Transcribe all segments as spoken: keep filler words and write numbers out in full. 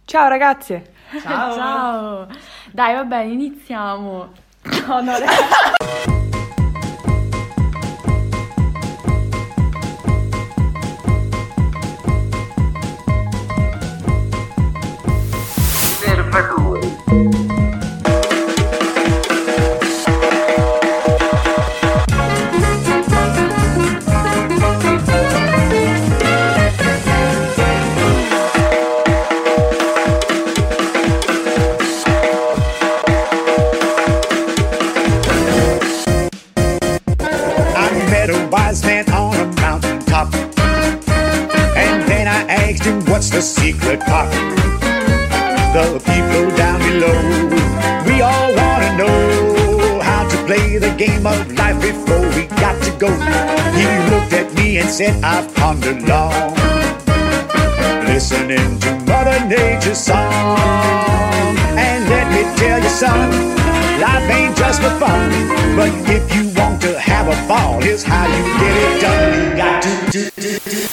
Ciao ragazze! Ciao! Ciao! Dai, vabbè, iniziamo! No, no, Nervature. What's the secret pop? The people down below, we all wanna know how to play the game of life before we got to go. He looked at me and said, I've pondered long, listening to Mother Nature's song. And let me tell you, son, life ain't just for fun, but if you want to have a ball, here's how you get it done. You got to do, do, do.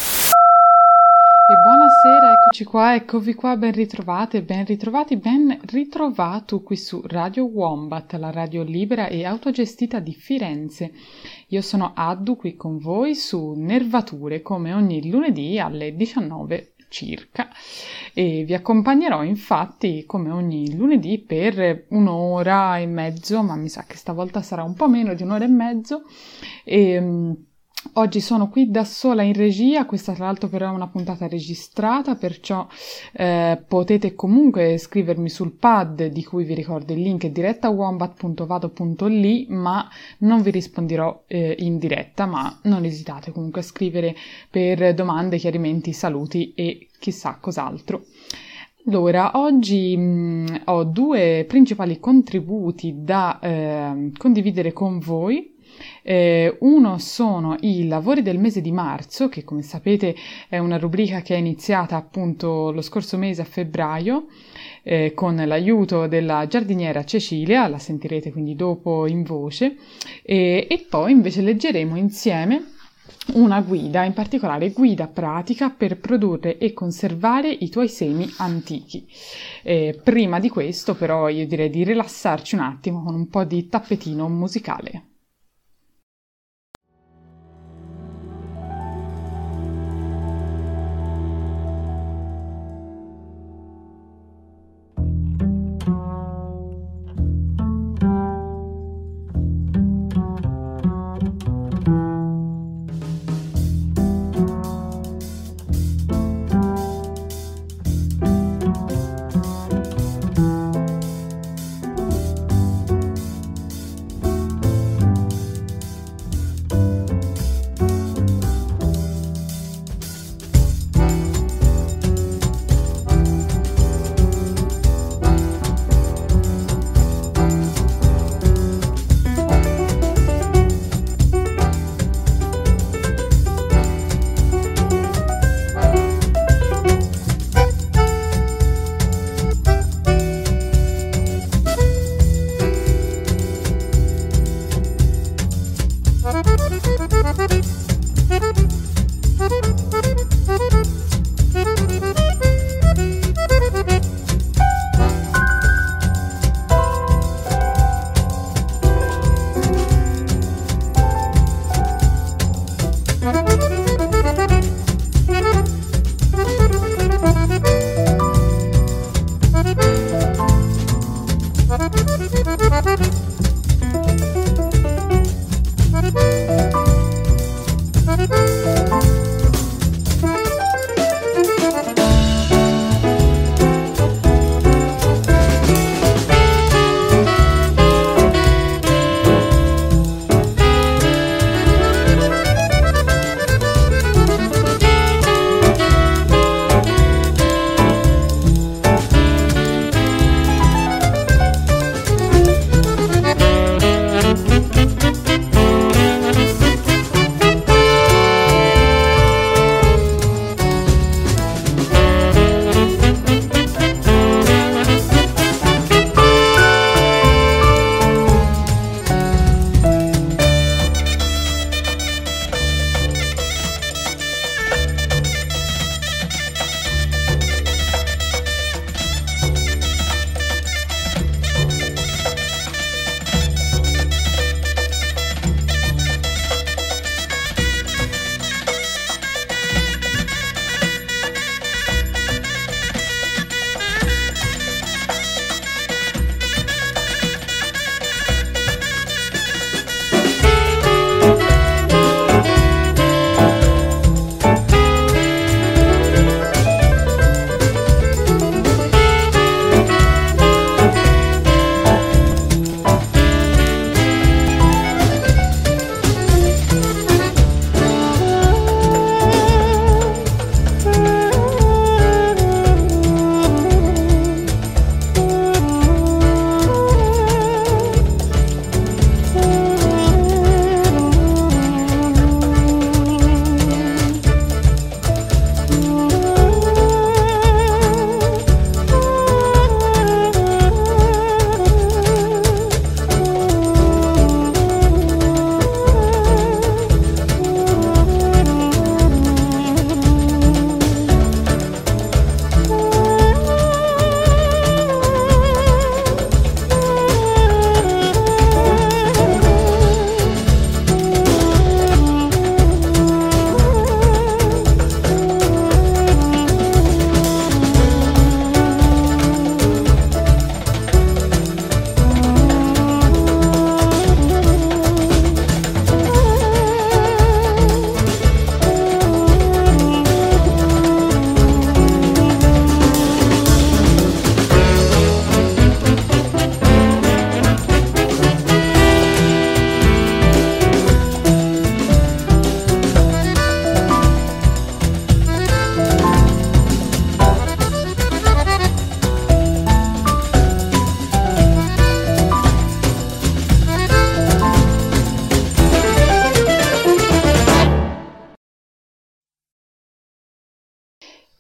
E buonasera, eccoci qua, eccovi qua, ben ritrovate, ben ritrovati, ben ritrovato qui su Radio Wombat, la radio libera e autogestita di Firenze. Io sono Addu qui con voi su Nervature, come ogni lunedì alle diciannove circa, e vi accompagnerò infatti come ogni lunedì per un'ora e mezzo, ma mi sa che stavolta sarà un po' meno di un'ora e mezzo. E oggi sono qui da sola in regia, questa tra l'altro però è una puntata registrata, perciò eh, potete comunque scrivermi sul pad, di cui vi ricordo il link è diretta wombat punto vado punto li, ma non vi risponderò eh, in diretta, ma non esitate comunque a scrivere per domande, chiarimenti, saluti e chissà cos'altro. Allora, oggi mh, ho due principali contributi da eh, condividere con voi. Eh, uno sono i lavori del mese di marzo, che come sapete è una rubrica che è iniziata appunto lo scorso mese a febbraio eh, con l'aiuto della giardiniera Cecilia, la sentirete quindi dopo in voce, e, e poi invece leggeremo insieme una guida, in particolare guida pratica per produrre e conservare i tuoi semi antichi. Eh, prima di questo però io direi di rilassarci un attimo con un po' di tappetino musicale.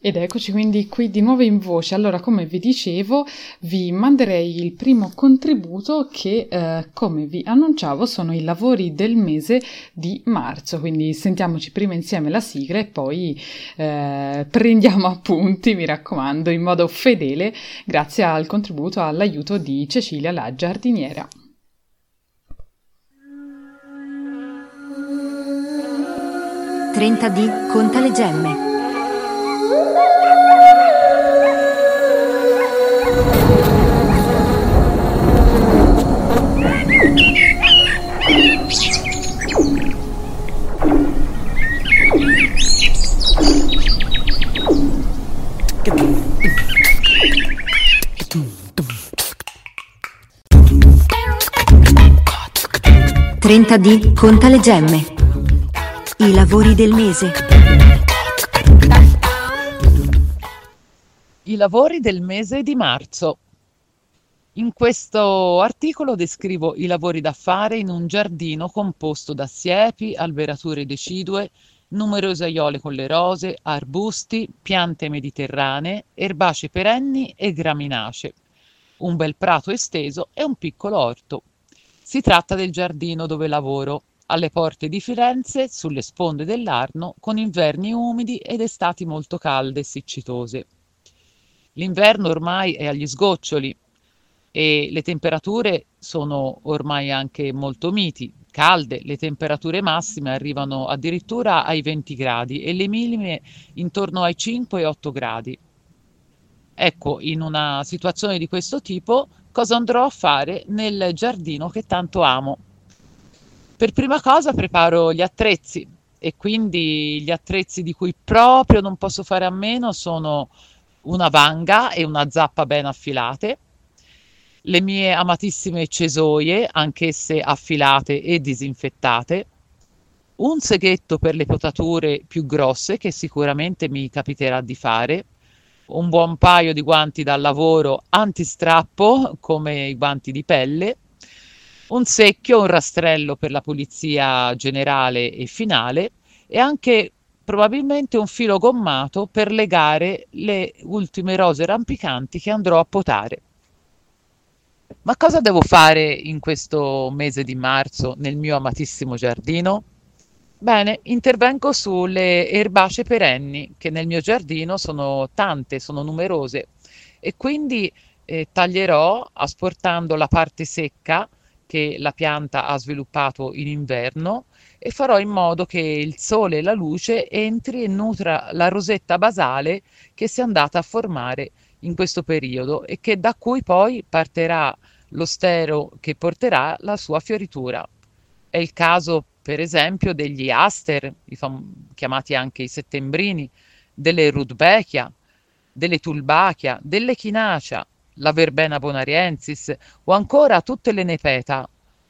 Ed eccoci quindi qui di nuovo in voce. Allora, come vi dicevo, vi manderei il primo contributo che, eh, come vi annunciavo, sono i lavori del mese di marzo. Quindi sentiamoci prima insieme la sigla e poi eh, prendiamo appunti, mi raccomando, in modo fedele, grazie al contributo, all'aiuto di Cecilia la giardiniera. trenta D conta le gemme. trenta D conta le gemme. I lavori del mese. I lavori del mese di marzo. In questo articolo descrivo i lavori da fare in un giardino composto da siepi, alberature decidue, numerose aiole con le rose, arbusti, piante mediterranee, erbacee perenni e graminacee, un bel prato esteso e un piccolo orto. Si tratta del giardino dove lavoro, alle porte di Firenze, sulle sponde dell'Arno, con inverni umidi ed estati molto calde e siccitose. L'inverno ormai è agli sgoccioli e le temperature sono ormai anche molto miti, calde, le temperature massime arrivano addirittura ai venti gradi e le minime intorno ai cinque e otto gradi. Ecco, in una situazione di questo tipo, cosa andrò a fare nel giardino che tanto amo? Per prima cosa preparo gli attrezzi e quindi gli attrezzi di cui proprio non posso fare a meno sono una vanga e una zappa ben affilate, le mie amatissime cesoie, anch'esse affilate e disinfettate, un seghetto per le potature più grosse che sicuramente mi capiterà di fare, un buon paio di guanti da lavoro antistrappo come i guanti di pelle, un secchio, un rastrello per la pulizia generale e finale e anche probabilmente un filo gommato per legare le ultime rose rampicanti che andrò a potare. Ma cosa devo fare in questo mese di marzo nel mio amatissimo giardino? Bene, intervengo sulle erbacee perenni, che nel mio giardino sono tante, sono numerose, e quindi eh, taglierò asportando la parte secca che la pianta ha sviluppato in inverno e farò in modo che il sole e la luce entri e nutra la rosetta basale che si è andata a formare in questo periodo e che da cui poi partirà lo stero che porterà la sua fioritura. È il caso, per esempio, degli aster, i fam- chiamati anche i settembrini, delle rudbeckia, delle tulbachia, dell'echinacea, la verbena bonariensis o ancora tutte le nepeta.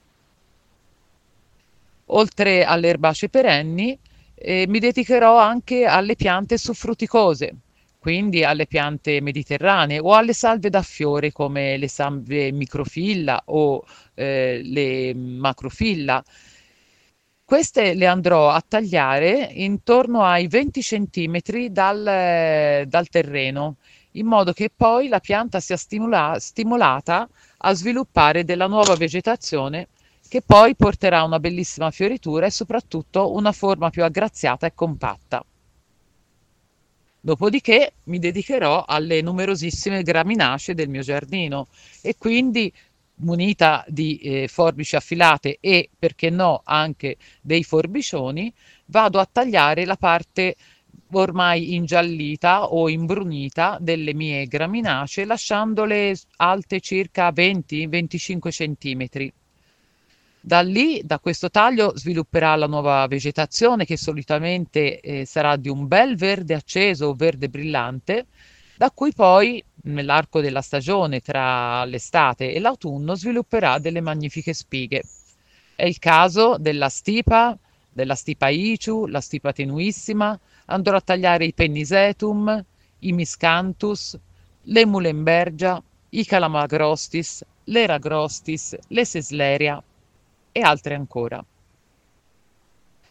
Oltre alle erbacee perenni, eh, mi dedicherò anche alle piante suffruticose, quindi alle piante mediterranee o alle salve da fiore come le salve microfilla o eh, le macrofilla. Queste le andrò a tagliare intorno ai venti centimetri dal, dal terreno, in modo che poi la pianta sia stimola- stimolata a sviluppare della nuova vegetazione che poi porterà una bellissima fioritura e soprattutto una forma più aggraziata e compatta. Dopodiché mi dedicherò alle numerosissime graminacee del mio giardino e quindi, munita di eh, forbici affilate e, perché no, anche dei forbicioni, vado a tagliare la parte ormai ingiallita o imbrunita delle mie graminacee, lasciandole alte circa venti venticinque centimetri. Da lì, da questo taglio, svilupperà la nuova vegetazione che solitamente eh, sarà di un bel verde acceso o verde brillante, da cui poi, nell'arco della stagione tra l'estate e l'autunno, svilupperà delle magnifiche spighe. È il caso della stipa, della stipa iciu, la stipa tenuissima, andrò a tagliare i pennisetum, i miscanthus, le mulembergia, i calamagrostis, le ragrostis, le sesleria e altre ancora.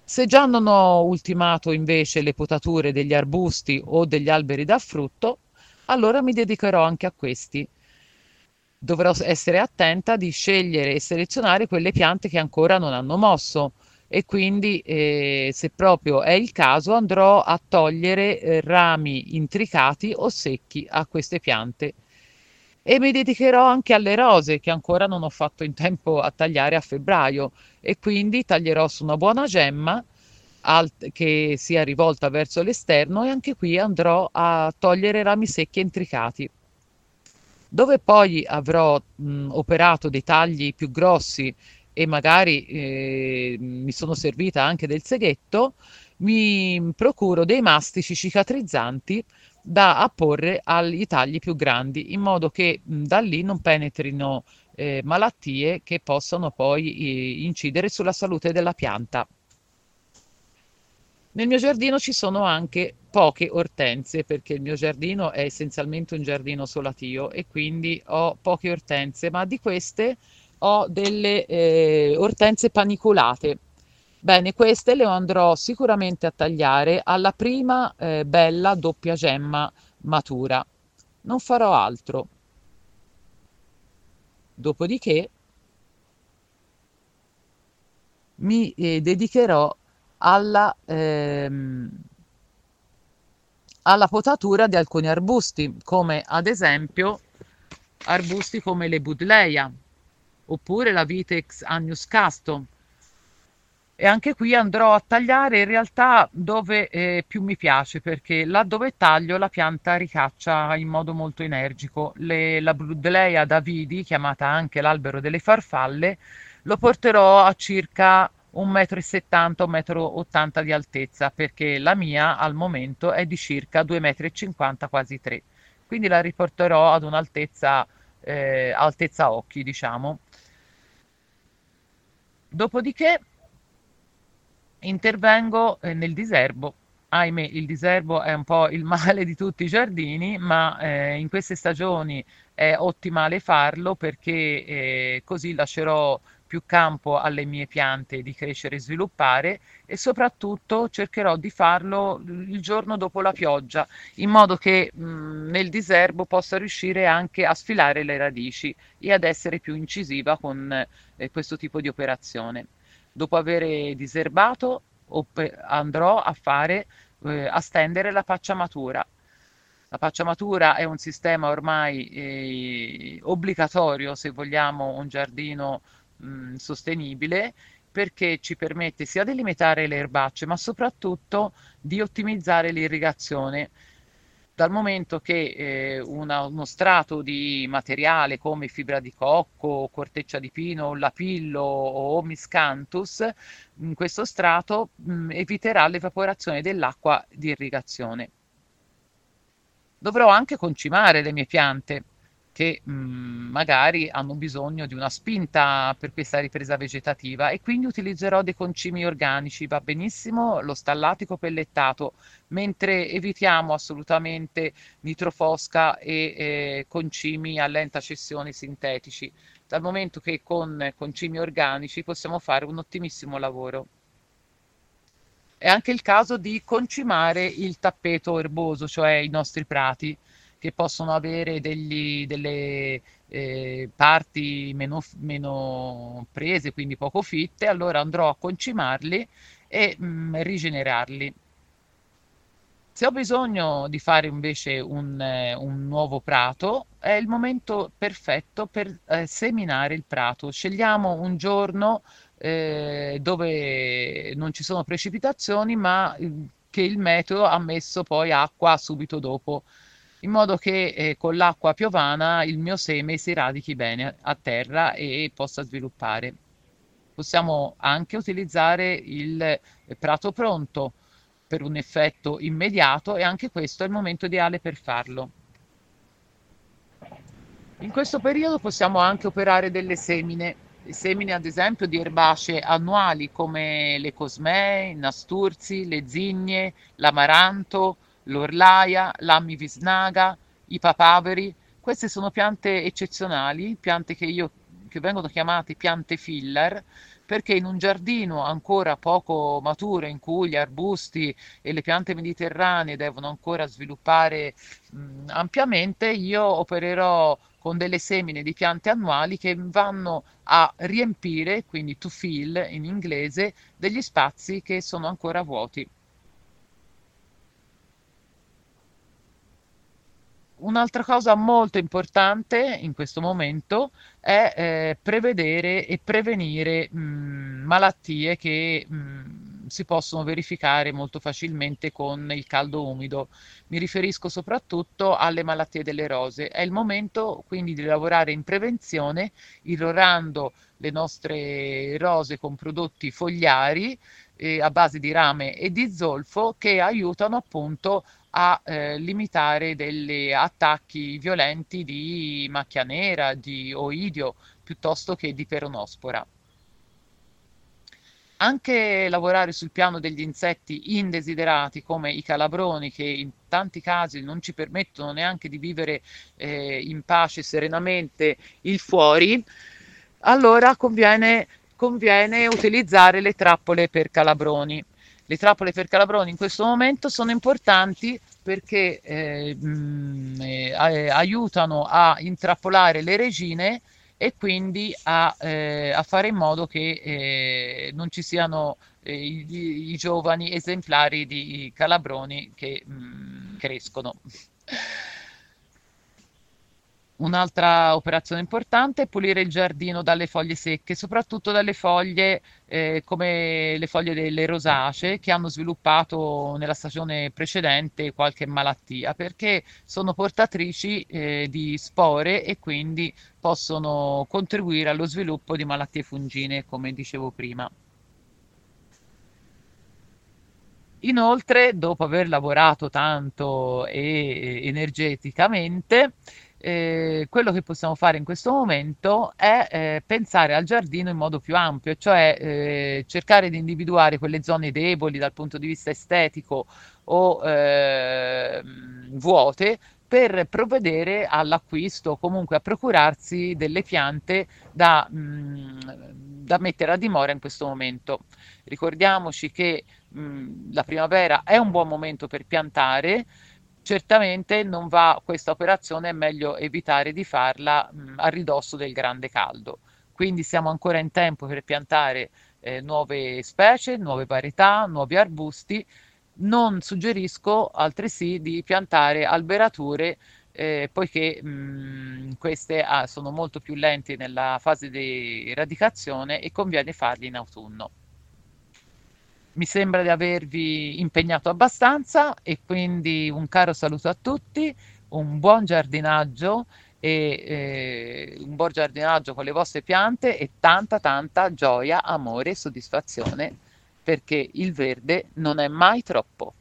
Se già non ho ultimato invece le potature degli arbusti o degli alberi da frutto, allora mi dedicherò anche a questi. Dovrò essere attenta di scegliere e selezionare quelle piante che ancora non hanno mosso e quindi, eh, se proprio è il caso, andrò a togliere eh, rami intricati o secchi a queste piante. E mi dedicherò anche alle rose che ancora non ho fatto in tempo a tagliare a febbraio e quindi taglierò su una buona gemma alt- che sia rivolta verso l'esterno e anche qui andrò a togliere rami secchi e intricati. Dove poi avrò mh, operato dei tagli più grossi e magari eh, mi sono servita anche del seghetto, mi procuro dei mastici cicatrizzanti da apporre ai tagli più grandi, in modo che mh, da lì non penetrino eh, malattie che possano poi eh, incidere sulla salute della pianta. Nel mio giardino ci sono anche poche ortense, perché il mio giardino è essenzialmente un giardino solatio e quindi ho poche ortense, ma di queste ho delle eh, ortense panicolate. Bene, queste le andrò sicuramente a tagliare alla prima eh, bella doppia gemma matura. Non farò altro. Dopodiché mi eh, dedicherò alla, ehm, alla potatura di alcuni arbusti, come ad esempio arbusti come le Budleia oppure la Vitex agnus castor. E anche qui andrò a tagliare in realtà dove eh, più mi piace, perché là dove taglio la pianta ricaccia in modo molto energico. Le- la Budleia davidi, chiamata anche l'albero delle farfalle, lo porterò a circa un metro e settanta, un metro e ottanta di altezza, perché la mia al momento è di circa due metri e cinquanta, quasi tre. Quindi la riporterò ad un'altezza eh, altezza occhi, diciamo. Dopodiché intervengo eh, nel diserbo. Ahimè, il diserbo è un po' il male di tutti i giardini, ma eh, in queste stagioni è ottimale farlo perché eh, così lascerò più campo alle mie piante di crescere e sviluppare e soprattutto cercherò di farlo il giorno dopo la pioggia, in modo che mh, nel diserbo possa riuscire anche a sfilare le radici e ad essere più incisiva con eh, questo tipo di operazione. Dopo aver diserbato, op- andrò a fare, eh, a stendere la pacciamatura. La pacciamatura è un sistema ormai eh, obbligatorio se vogliamo un giardino mh, sostenibile, perché ci permette sia di limitare le erbacce, ma soprattutto di ottimizzare l'irrigazione, dal momento che eh, una- uno strato di materiale come fibra di cocco, corteccia di pino, lapillo o miscanthus, in questo strato mh, eviterà l'evaporazione dell'acqua di irrigazione. Dovrò anche concimare le mie piante che mh, magari hanno bisogno di una spinta per questa ripresa vegetativa e quindi utilizzerò dei concimi organici, va benissimo lo stallatico pellettato, mentre evitiamo assolutamente nitrofosca e eh, concimi a lenta cessione sintetici, dal momento che con concimi organici possiamo fare un ottimissimo lavoro. È anche il caso di concimare il tappeto erboso, cioè i nostri prati, che possono avere degli- delle eh, parti meno, meno prese, quindi poco fitte, allora andrò a concimarli e mm, rigenerarli. Se ho bisogno di fare invece un, eh, un nuovo prato, è il momento perfetto per eh, seminare il prato. Scegliamo un giorno eh, dove non ci sono precipitazioni, ma eh, che il meteo ha messo poi acqua subito dopo, in modo che eh, con l'acqua piovana il mio seme si radichi bene a terra e possa sviluppare. Possiamo anche utilizzare il eh, prato pronto per un effetto immediato e anche questo è il momento ideale per farlo. In questo periodo possiamo anche operare delle semine, semine ad esempio di erbacee annuali come le cosmee, i nasturzi, le zigne, l'amaranto, l'orlaia, l'ammivisnaga, i papaveri. Queste sono piante eccezionali, piante che io che vengono chiamate piante filler, perché in un giardino ancora poco maturo, in cui gli arbusti e le piante mediterranee devono ancora sviluppare mh, ampiamente, io opererò con delle semine di piante annuali che vanno a riempire, quindi to fill in inglese, degli spazi che sono ancora vuoti. Un'altra cosa molto importante in questo momento è eh, prevedere e prevenire mh, malattie che mh, si possono verificare molto facilmente con il caldo umido. Mi riferisco soprattutto alle malattie delle rose. È il momento quindi di lavorare in prevenzione, irrorando le nostre rose con prodotti fogliari eh, a base di rame e di zolfo che aiutano appunto a eh, limitare degli attacchi violenti di macchia nera, di oidio, piuttosto che di peronospora. Anche lavorare sul piano degli insetti indesiderati come i calabroni, che in tanti casi non ci permettono neanche di vivere eh, in pace serenamente il fuori, allora conviene, conviene utilizzare le trappole per calabroni. Le trappole per calabroni in questo momento sono importanti perché eh, mh, eh, aiutano a intrappolare le regine e quindi a, eh, a fare in modo che eh, non ci siano eh, i, i giovani esemplari di calabroni che mh, crescono. Un'altra operazione importante è pulire il giardino dalle foglie secche, soprattutto dalle foglie eh, come le foglie delle rosacee che hanno sviluppato nella stagione precedente qualche malattia, perché sono portatrici eh, di spore e quindi possono contribuire allo sviluppo di malattie fungine, come dicevo prima. Inoltre, dopo aver lavorato tanto e energeticamente, eh, quello che possiamo fare in questo momento è eh, pensare al giardino in modo più ampio, cioè eh, cercare di individuare quelle zone deboli dal punto di vista estetico o eh, vuote per provvedere all'acquisto o comunque a procurarsi delle piante da, mh, da mettere a dimora in questo momento. Ricordiamoci che mh, la primavera è un buon momento per piantare. Certamente non va questa operazione, è meglio evitare di farla mh, a ridosso del grande caldo. Quindi siamo ancora in tempo per piantare eh, nuove specie, nuove varietà, nuovi arbusti. Non suggerisco altresì di piantare alberature eh, poiché mh, queste ah, sono molto più lenti nella fase di radicazione e conviene farli in autunno. Mi sembra di avervi impegnato abbastanza e quindi un caro saluto a tutti, un buon giardinaggio e eh, un buon giardinaggio con le vostre piante e tanta tanta gioia, amore e soddisfazione, perché il verde non è mai troppo.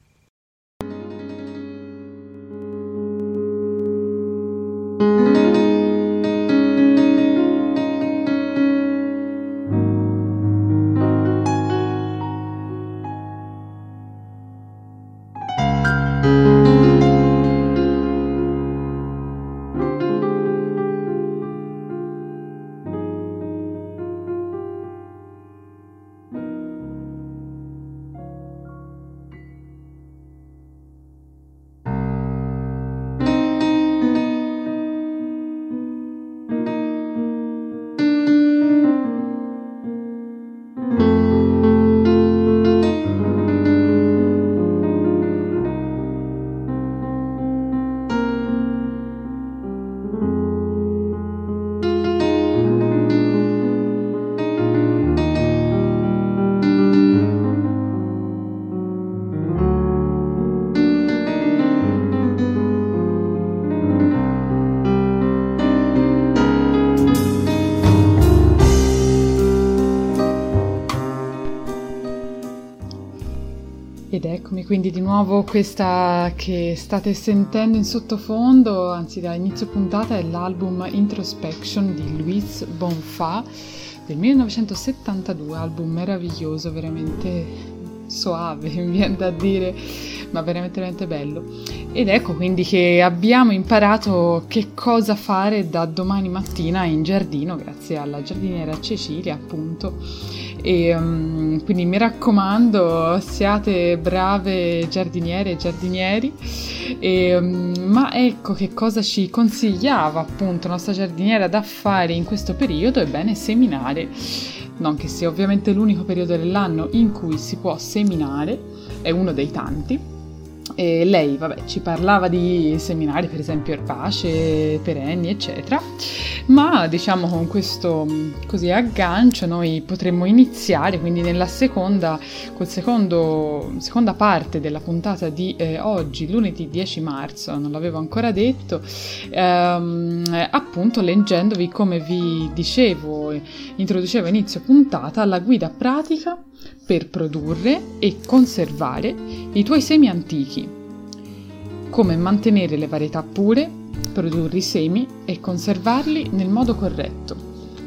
Ed eccomi quindi di nuovo, questa che state sentendo in sottofondo, anzi da inizio puntata, è l'album Introspection di Luis Bonfa del millenovecentosettantadue, album meraviglioso, veramente soave, mi viene da dire, ma veramente veramente bello. Ed ecco quindi che abbiamo imparato che cosa fare da domani mattina in giardino grazie alla giardiniera Cecilia, appunto. E um, quindi mi raccomando, siate brave giardiniere e giardinieri. E, um, ma ecco che cosa ci consigliava appunto la nostra giardiniera da fare in questo periodo. Ebbene, seminare, non che sia ovviamente l'unico periodo dell'anno in cui si può seminare, è uno dei tanti. E lei, vabbè, ci parlava di seminari, per esempio erbacee, perenni, eccetera, ma diciamo con questo così aggancio noi potremmo iniziare quindi nella seconda, col secondo, seconda parte della puntata di eh, oggi, lunedì dieci marzo, non l'avevo ancora detto, ehm, appunto leggendovi, come vi dicevo, introducevo a inizio puntata, la guida pratica per produrre e conservare i tuoi semi antichi, come mantenere le varietà pure, produrre i semi e conservarli nel modo corretto.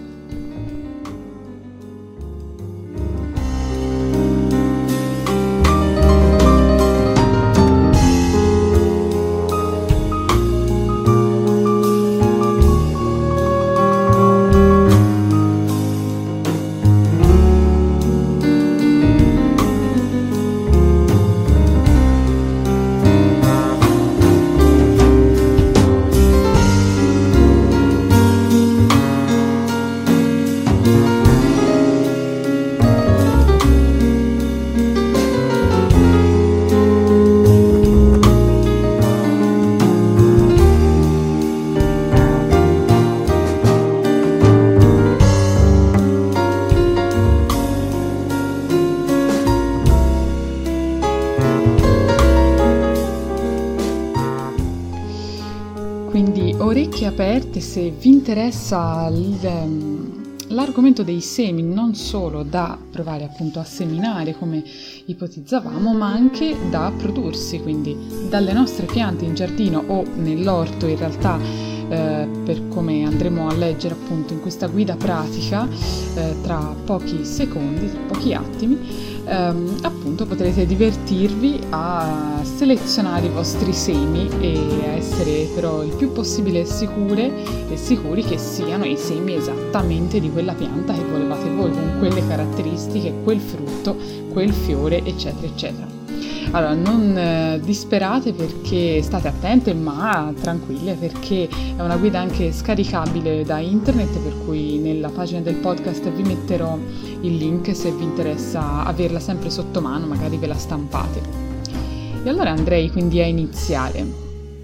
Orecchie aperte se vi interessa l'argomento dei semi, non solo da provare appunto a seminare come ipotizzavamo, ma anche da prodursi, quindi dalle nostre piante in giardino o nell'orto, in realtà eh, per come andremo a leggere appunto in questa guida pratica eh, tra pochi secondi, tra pochi attimi. Um, appunto potrete divertirvi a selezionare i vostri semi e a essere però il più possibile sicure e sicuri che siano i semi esattamente di quella pianta che volevate voi, con quelle caratteristiche, quel frutto, quel fiore, eccetera eccetera. Allora, non eh, disperate, perché state attente, ma tranquille, perché è una guida anche scaricabile da internet, per cui nella pagina del podcast vi metterò il link se vi interessa averla sempre sotto mano, magari ve la stampate. E allora andrei quindi a iniziare.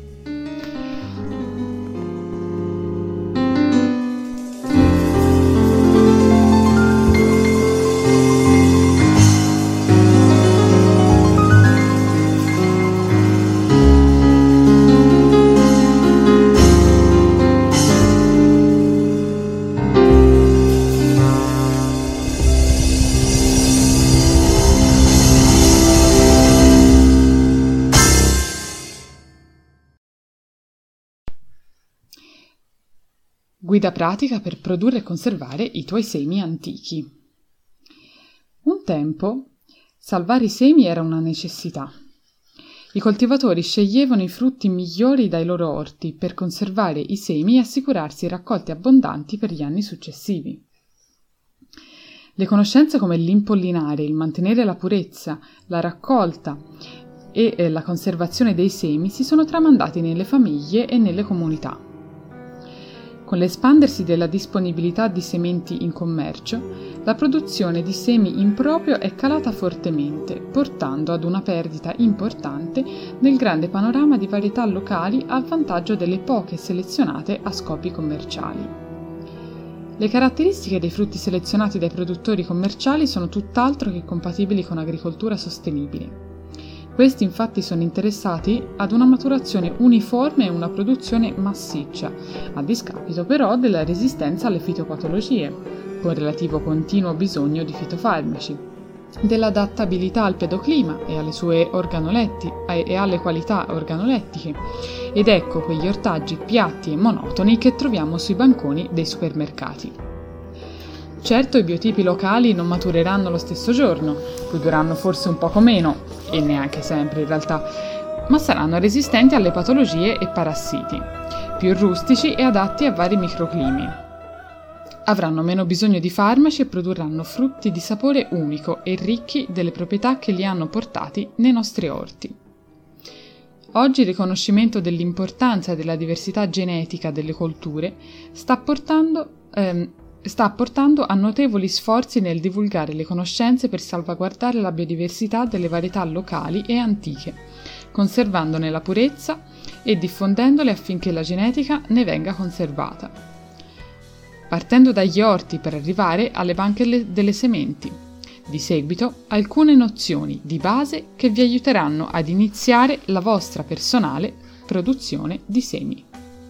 Guida pratica per produrre e conservare i tuoi semi antichi. Un tempo, salvare i semi era una necessità. I coltivatori sceglievano i frutti migliori dai loro orti per conservare i semi e assicurarsi raccolte abbondanti per gli anni successivi. Le conoscenze come l'impollinare, il mantenere la purezza, la raccolta e eh, la conservazione dei semi si sono tramandati nelle famiglie e nelle comunità. Con l'espandersi della disponibilità di sementi in commercio, la produzione di semi in proprio è calata fortemente, portando ad una perdita importante nel grande panorama di varietà locali a vantaggio delle poche selezionate a scopi commerciali. Le caratteristiche dei frutti selezionati dai produttori commerciali sono tutt'altro che compatibili con agricoltura sostenibile. Questi infatti sono interessati ad una maturazione uniforme e una produzione massiccia, a discapito però della resistenza alle fitopatologie, con relativo continuo bisogno di fitofarmaci, dell'adattabilità al pedoclima e alle sue organoletti e alle qualità organolettiche, ed ecco quegli ortaggi piatti e monotoni che troviamo sui banconi dei supermercati. Certo, i biotipi locali non matureranno lo stesso giorno, poi dureranno forse un poco meno, e neanche sempre in realtà, ma saranno resistenti alle patologie e parassiti, più rustici e adatti a vari microclimi. Avranno meno bisogno di farmaci e produrranno frutti di sapore unico e ricchi delle proprietà che li hanno portati nei nostri orti. Oggi il riconoscimento dell'importanza della diversità genetica delle colture sta portando, ehm, sta portando a notevoli sforzi nel divulgare le conoscenze per salvaguardare la biodiversità delle varietà locali e antiche, conservandone la purezza e diffondendole affinché la genetica ne venga conservata. Partendo dagli orti per arrivare alle banche delle sementi. Di seguito, alcune nozioni di base che vi aiuteranno ad iniziare la vostra personale produzione di semi.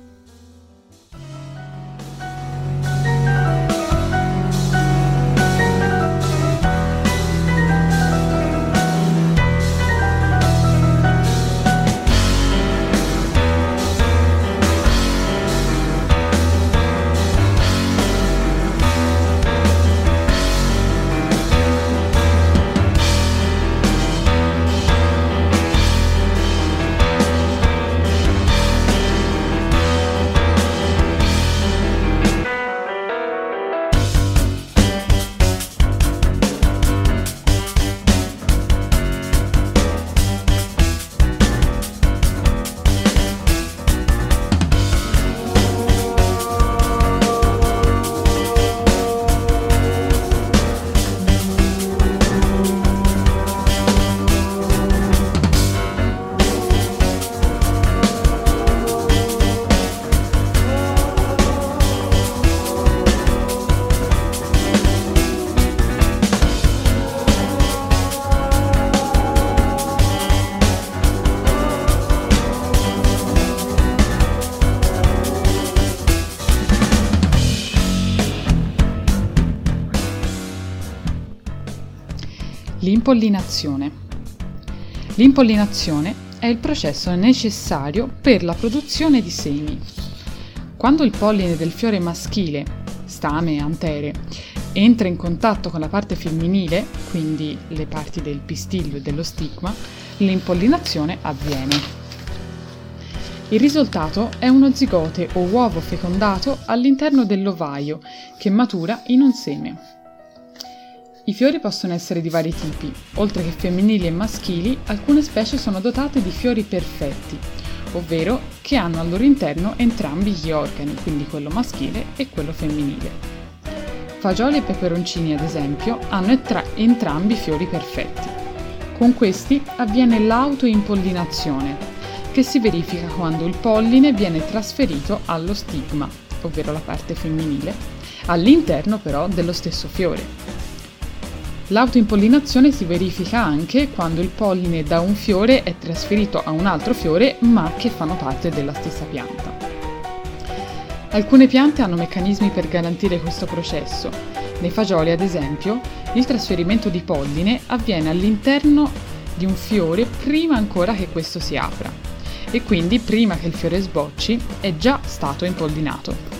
L'impollinazione. L'impollinazione è il processo necessario per la produzione di semi. Quando il polline del fiore maschile, stame e antere, entra in contatto con la parte femminile, quindi le parti del pistillo e dello stigma, l'impollinazione avviene. Il risultato è uno zigote o uovo fecondato all'interno dell'ovaio che matura in un seme. I fiori possono essere di vari tipi, oltre che femminili e maschili, alcune specie sono dotate di fiori perfetti, ovvero che hanno al loro interno entrambi gli organi, quindi quello maschile e quello femminile. Fagioli e peperoncini, ad esempio, hanno entra- entrambi fiori perfetti. Con questi avviene l'autoimpollinazione, che si verifica quando il polline viene trasferito allo stigma, ovvero la parte femminile, all'interno però dello stesso fiore. L'autoimpollinazione si verifica anche quando il polline da un fiore è trasferito a un altro fiore ma che fanno parte della stessa pianta. Alcune piante hanno meccanismi per garantire questo processo. Nei fagioli, ad esempio, il trasferimento di polline avviene all'interno di un fiore prima ancora che questo si apra e quindi prima che il fiore sbocci è già stato impollinato.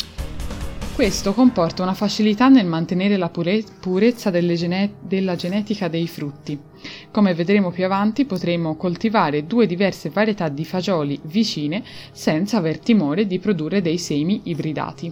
Questo comporta una facilità nel mantenere la pure- purezza delle gene- della genetica dei frutti. Come vedremo più avanti, potremo coltivare due diverse varietà di fagioli vicine senza aver timore di produrre dei semi ibridati.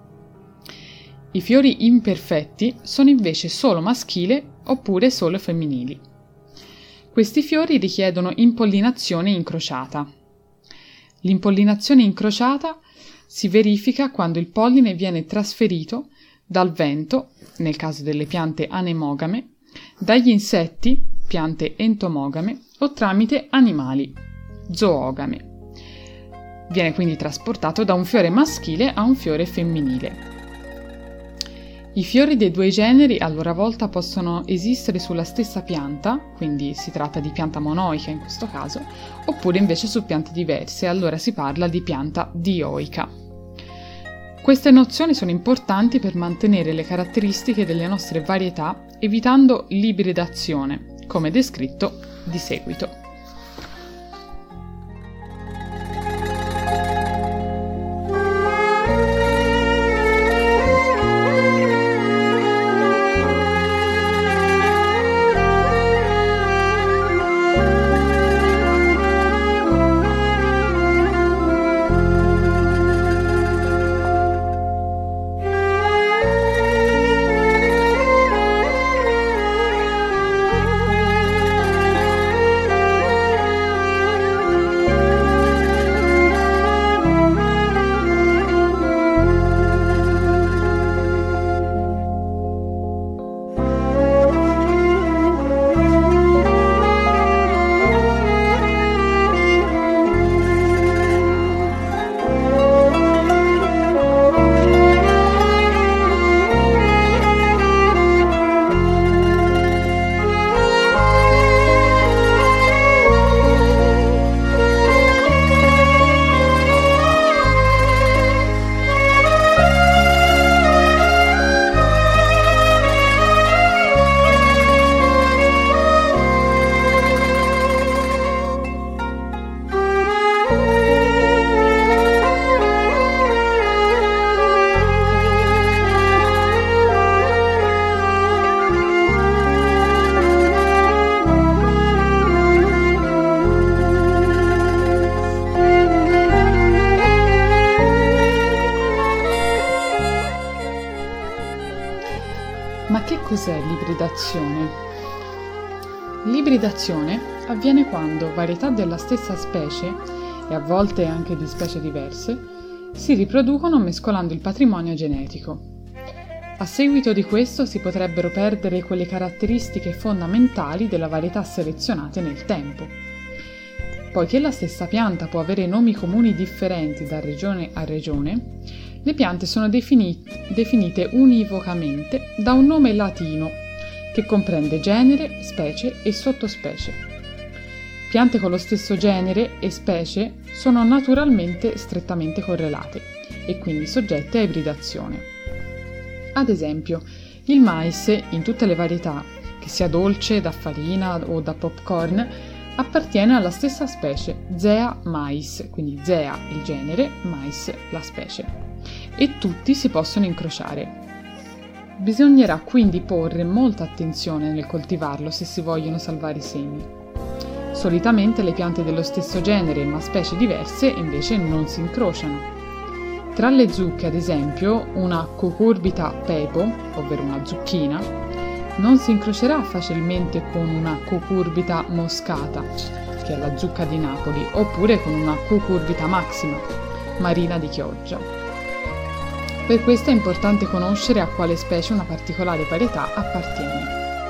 I fiori imperfetti sono invece solo maschili oppure solo femminili. Questi fiori richiedono impollinazione incrociata. L'impollinazione incrociata si verifica quando il polline viene trasferito dal vento, nel caso delle piante anemogame, dagli insetti, piante entomogame, o tramite animali, zoogame. Viene quindi trasportato da un fiore maschile a un fiore femminile. I fiori dei due generi a loro volta possono esistere sulla stessa pianta, quindi si tratta di pianta monoica in questo caso, oppure invece su piante diverse, allora si parla di pianta dioica. Queste nozioni sono importanti per mantenere le caratteristiche delle nostre varietà, evitando l'ibridazione, come descritto di seguito. cos'è l'ibridazione? L'ibridazione avviene quando varietà della stessa specie, e a volte anche di specie diverse, si riproducono mescolando il patrimonio genetico. A seguito di questo si potrebbero perdere quelle caratteristiche fondamentali della varietà selezionate nel tempo. Poiché la stessa pianta può avere nomi comuni differenti da regione a regione, le piante sono definite, definite univocamente da un nome latino che comprende genere, specie e sottospecie. Piante con lo stesso genere e specie sono naturalmente strettamente correlate e quindi soggette a ibridazione. Ad esempio, il mais in tutte le varietà, che sia dolce, da farina o da popcorn, appartiene alla stessa specie, Zea mais, quindi Zea il genere, mais la specie, e tutti si possono incrociare. Bisognerà quindi porre molta attenzione nel coltivarlo se si vogliono salvare i semi. Solitamente le piante dello stesso genere ma specie diverse invece non si incrociano. Tra le zucche, ad esempio, una cucurbita pepo, ovvero una zucchina, non si incrocerà facilmente con una cucurbita moscata, che è la zucca di Napoli, oppure con una cucurbita maxima, marina di Chioggia. Per questo è importante conoscere a quale specie una particolare varietà appartiene.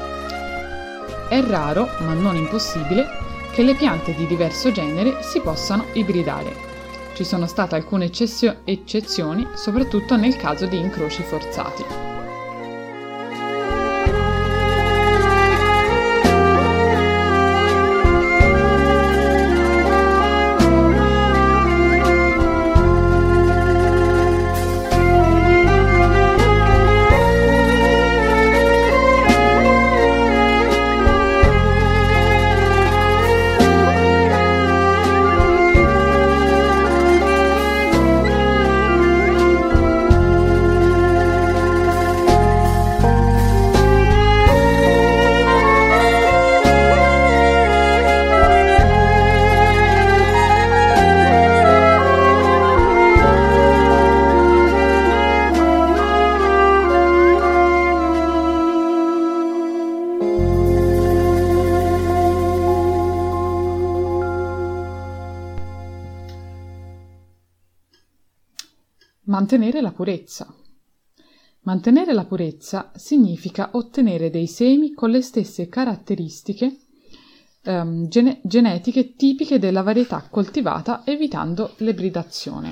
È raro, ma non impossibile, che le piante di diverso genere si possano ibridare. Ci sono state alcune eccezio- eccezioni, soprattutto nel caso di incroci forzati. Mantenere la purezza. Mantenere la purezza significa ottenere dei semi con le stesse caratteristiche um, gene- genetiche tipiche della varietà coltivata, evitando l'ibridazione.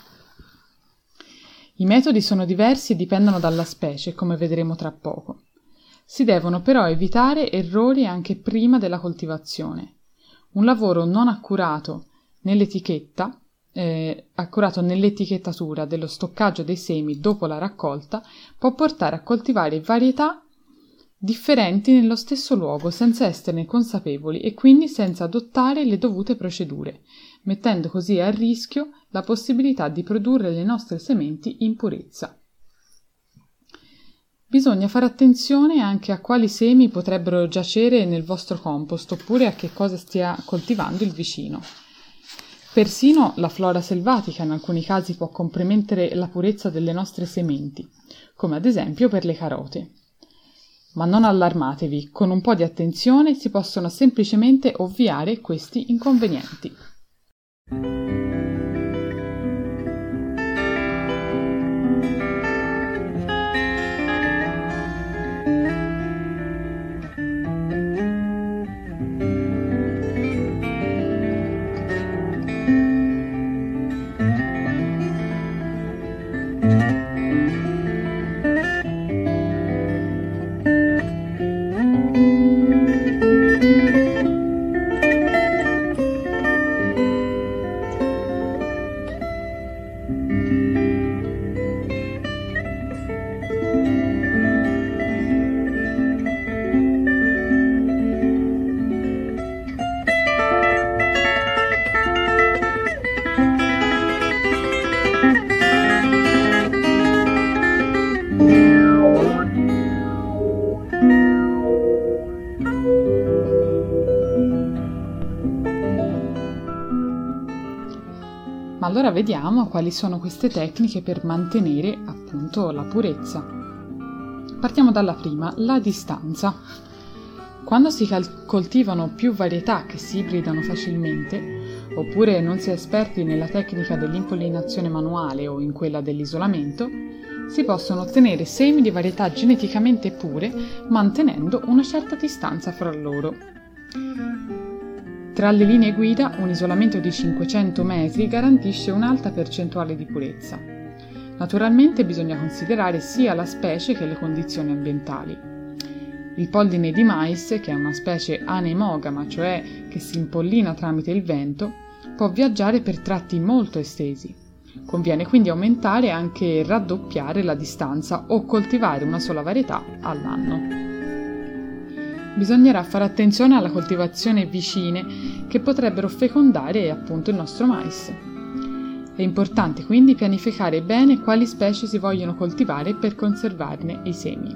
I metodi sono diversi e dipendono dalla specie, come vedremo tra poco. Si devono però evitare errori anche prima della coltivazione. Un lavoro non accurato nell'etichetta Eh, accurato nell'etichettatura dello stoccaggio dei semi dopo la raccolta può portare a coltivare varietà differenti nello stesso luogo senza esserne consapevoli e quindi senza adottare le dovute procedure, mettendo così a rischio la possibilità di produrre le nostre sementi in purezza. Bisogna fare attenzione anche a quali semi potrebbero giacere nel vostro compost oppure a che cosa stia coltivando il vicino. Persino la flora selvatica in alcuni casi può compromettere la purezza delle nostre sementi, come ad esempio per le carote. Ma non allarmatevi, con un po' di attenzione si possono semplicemente ovviare questi inconvenienti. Allora vediamo quali sono queste tecniche per mantenere appunto la purezza. Partiamo dalla prima, la distanza. Quando si cal- coltivano più varietà che si ibridano facilmente, oppure non si è esperti nella tecnica dell'impollinazione manuale o in quella dell'isolamento, si possono ottenere semi di varietà geneticamente pure, mantenendo una certa distanza fra loro. Tra le linee guida, un isolamento di cinquecento metri garantisce un'alta percentuale di purezza. Naturalmente bisogna considerare sia la specie che le condizioni ambientali. Il polline di mais, che è una specie anemogama, cioè che si impollina tramite il vento, può viaggiare per tratti molto estesi. Conviene quindi aumentare e anche raddoppiare la distanza o coltivare una sola varietà all'anno. Bisognerà fare attenzione alla coltivazione vicine che potrebbero fecondare appunto il nostro mais. È importante quindi pianificare bene quali specie si vogliono coltivare per conservarne i semi.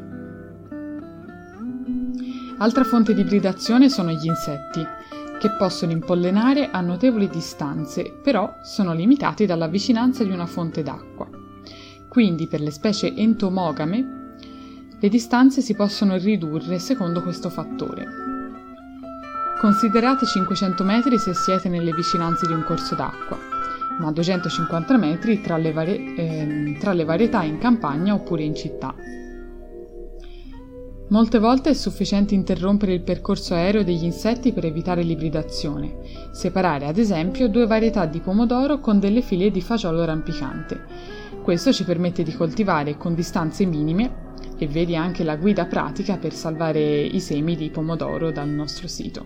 Altra fonte di ibridazione sono gli insetti, che possono impollinare a notevoli distanze, però sono limitati dalla vicinanza di una fonte d'acqua. Quindi per le specie entomogame le distanze si possono ridurre secondo questo fattore. Considerate cinquecento metri se siete nelle vicinanze di un corso d'acqua, ma duecentocinquanta metri tra le, vari- ehm, tra le varietà in campagna oppure in città. Molte volte è sufficiente interrompere il percorso aereo degli insetti per evitare l'ibridazione, separare ad esempio due varietà di pomodoro con delle file di fagiolo rampicante. Questo ci permette di coltivare con distanze minime, e vedi anche la guida pratica per salvare i semi di pomodoro dal nostro sito.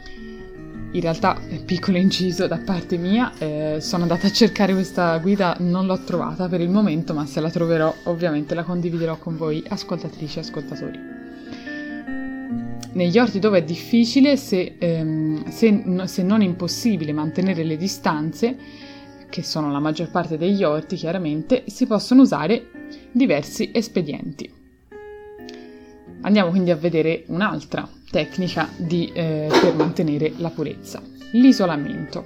In realtà, piccolo inciso da parte mia, eh, sono andata a cercare questa guida, non l'ho trovata per il momento, ma se la troverò ovviamente la condividerò con voi ascoltatrici e ascoltatori. Negli orti dove è difficile, se, ehm, se, no, se non impossibile, mantenere le distanze, che sono la maggior parte degli orti chiaramente, si possono usare diversi espedienti. Andiamo quindi a vedere un'altra tecnica di, eh, per mantenere la purezza, l'isolamento.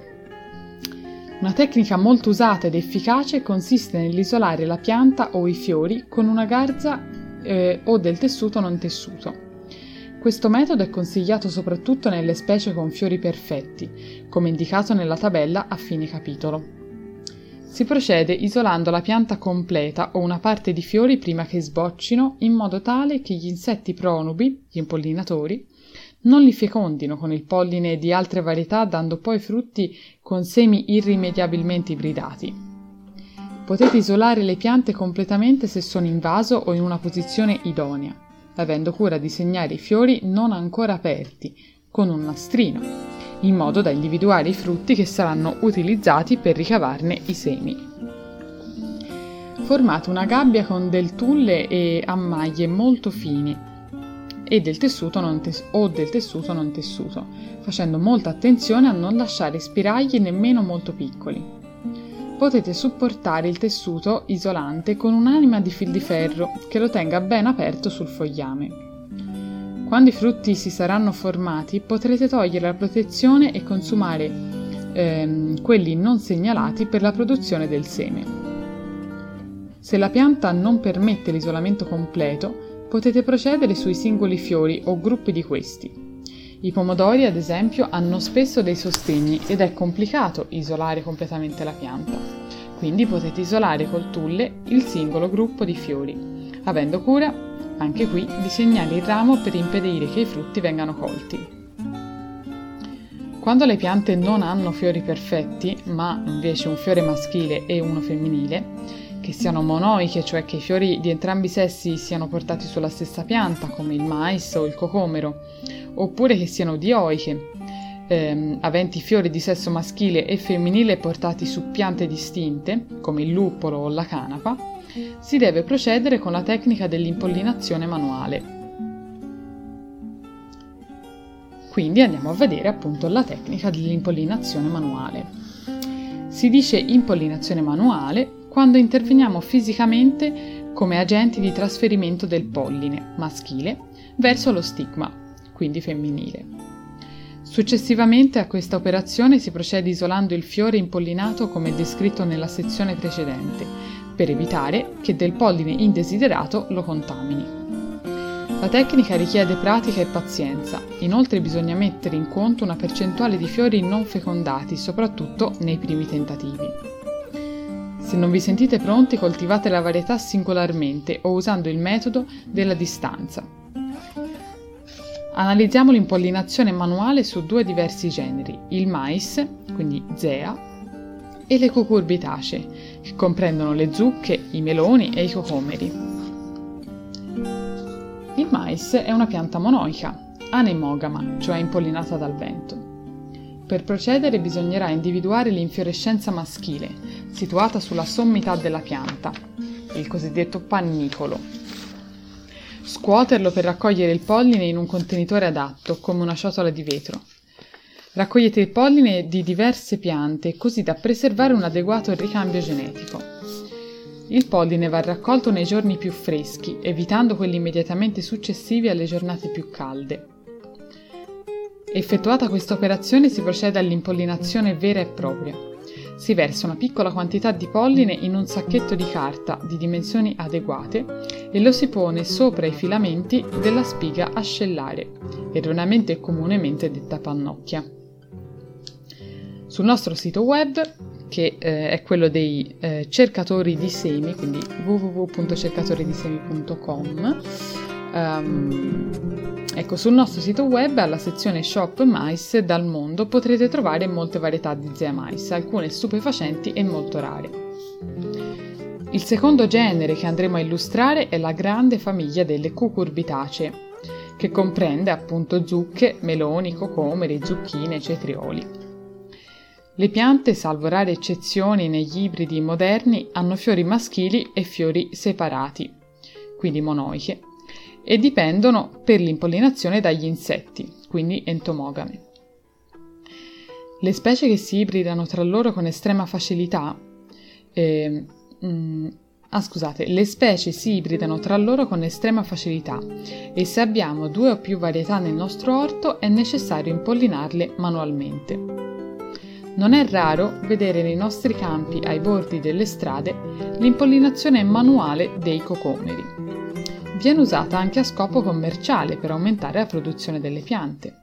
Una tecnica molto usata ed efficace consiste nell'isolare la pianta o i fiori con una garza eh, o del tessuto non tessuto. Questo metodo è consigliato soprattutto nelle specie con fiori perfetti, come indicato nella tabella a fine capitolo. Si procede isolando la pianta completa o una parte di fiori prima che sboccino, in modo tale che gli insetti pronubi, gli impollinatori, non li fecondino con il polline di altre varietà, dando poi frutti con semi irrimediabilmente ibridati. Potete isolare le piante completamente se sono in vaso o in una posizione idonea, avendo cura di segnare i fiori non ancora aperti con un nastrino, in modo da individuare i frutti che saranno utilizzati per ricavarne i semi. Formate una gabbia con del tulle e a maglie molto fini e del tessuto non tes- o del tessuto non tessuto, facendo molta attenzione a non lasciare spiragli nemmeno molto piccoli. Potete supportare il tessuto isolante con un'anima di fil di ferro che lo tenga ben aperto sul fogliame. Quando i frutti si saranno formati, potrete togliere la protezione e consumare ehm, quelli non segnalati per la produzione del seme. Se la pianta non permette l'isolamento completo, potete procedere sui singoli fiori o gruppi di questi. I pomodori, ad esempio, hanno spesso dei sostegni ed è complicato isolare completamente la pianta. Quindi potete isolare col tulle il singolo gruppo di fiori, avendo cura anche qui di segnare il ramo per impedire che i frutti vengano colti. Quando le piante non hanno fiori perfetti, ma invece un fiore maschile e uno femminile, che siano monoiche, cioè che i fiori di entrambi i sessi siano portati sulla stessa pianta, come il mais o il cocomero, oppure che siano dioiche, ehm, aventi fiori di sesso maschile e femminile portati su piante distinte, come il luppolo o la canapa, si deve procedere con la tecnica dell'impollinazione manuale. Quindi andiamo a vedere appunto la tecnica dell'impollinazione manuale. Si dice impollinazione manuale quando interveniamo fisicamente come agenti di trasferimento del polline maschile verso lo stigma, quindi femminile. Successivamente a questa operazione si procede isolando il fiore impollinato come descritto nella sezione precedente, per evitare che del polline indesiderato lo contamini. La tecnica richiede pratica e pazienza, inoltre bisogna mettere in conto una percentuale di fiori non fecondati, soprattutto nei primi tentativi. Se non vi sentite pronti, coltivate la varietà singolarmente o usando il metodo della distanza. Analizziamo l'impollinazione manuale su due diversi generi, il mais, quindi Zea, e le cucurbitacee, che comprendono le zucche, i meloni e i cocomeri. Il mais è una pianta monoica, anemogama, cioè impollinata dal vento. Per procedere bisognerà individuare l'infiorescenza maschile, situata sulla sommità della pianta, il cosiddetto pannicolo. Scuoterlo per raccogliere il polline in un contenitore adatto, come una ciotola di vetro. Raccogliete il polline di diverse piante, così da preservare un adeguato ricambio genetico. Il polline va raccolto nei giorni più freschi, evitando quelli immediatamente successivi alle giornate più calde. Effettuata questa operazione si procede all'impollinazione vera e propria. Si versa una piccola quantità di polline in un sacchetto di carta di dimensioni adeguate e lo si pone sopra i filamenti della spiga ascellare, erroneamente e comunemente detta pannocchia. Sul nostro sito web, che eh, è quello dei eh, cercatori di semi, quindi w w w punto cercatori di semi punto com, um, ecco, sul nostro sito web, alla sezione Shop Mais dal mondo, potrete trovare molte varietà di Zea mais, alcune stupefacenti e molto rare. Il secondo genere che andremo a illustrare è la grande famiglia delle cucurbitacee, che comprende appunto zucche, meloni, cocomeri, zucchine e cetrioli. Le piante, salvo rare eccezioni negli ibridi moderni, hanno fiori maschili e fiori separati, quindi monoiche, e dipendono per l'impollinazione dagli insetti, quindi entomogame. Le specie che si ibridano tra loro con estrema facilità, eh, mm, ah scusate, le specie si ibridano tra loro con estrema facilità e se abbiamo due o più varietà nel nostro orto è necessario impollinarle manualmente. Non è raro vedere nei nostri campi, ai bordi delle strade, l'impollinazione manuale dei cocomeri. Viene usata anche a scopo commerciale per aumentare la produzione delle piante.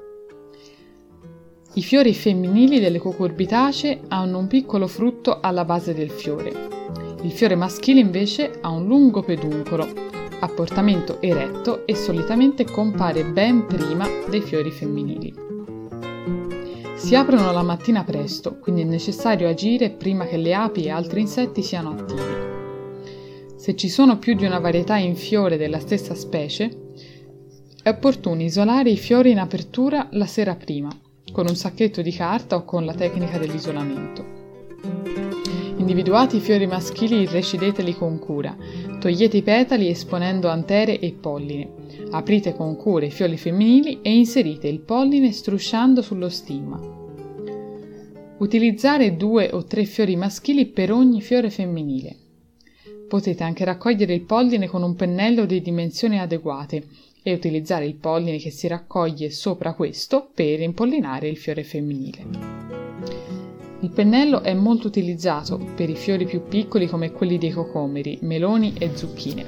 I fiori femminili delle cucurbitacee hanno un piccolo frutto alla base del fiore. Il fiore maschile invece ha un lungo peduncolo, a portamento eretto e solitamente compare ben prima dei fiori femminili. Si aprono la mattina presto, quindi è necessario agire prima che le api e altri insetti siano attivi. Se ci sono più di una varietà in fiore della stessa specie, è opportuno isolare i fiori in apertura la sera prima, con un sacchetto di carta o con la tecnica dell'isolamento. Individuati i fiori maschili, irrecideteli con cura, togliete i petali esponendo antere e polline, aprite con cura i fiori femminili e inserite il polline strusciando sullo stigma. Utilizzare due o tre fiori maschili per ogni fiore femminile. Potete anche raccogliere il polline con un pennello di dimensioni adeguate e utilizzare il polline che si raccoglie sopra questo per impollinare il fiore femminile. Il pennello è molto utilizzato per i fiori più piccoli come quelli dei cocomeri, meloni e zucchine.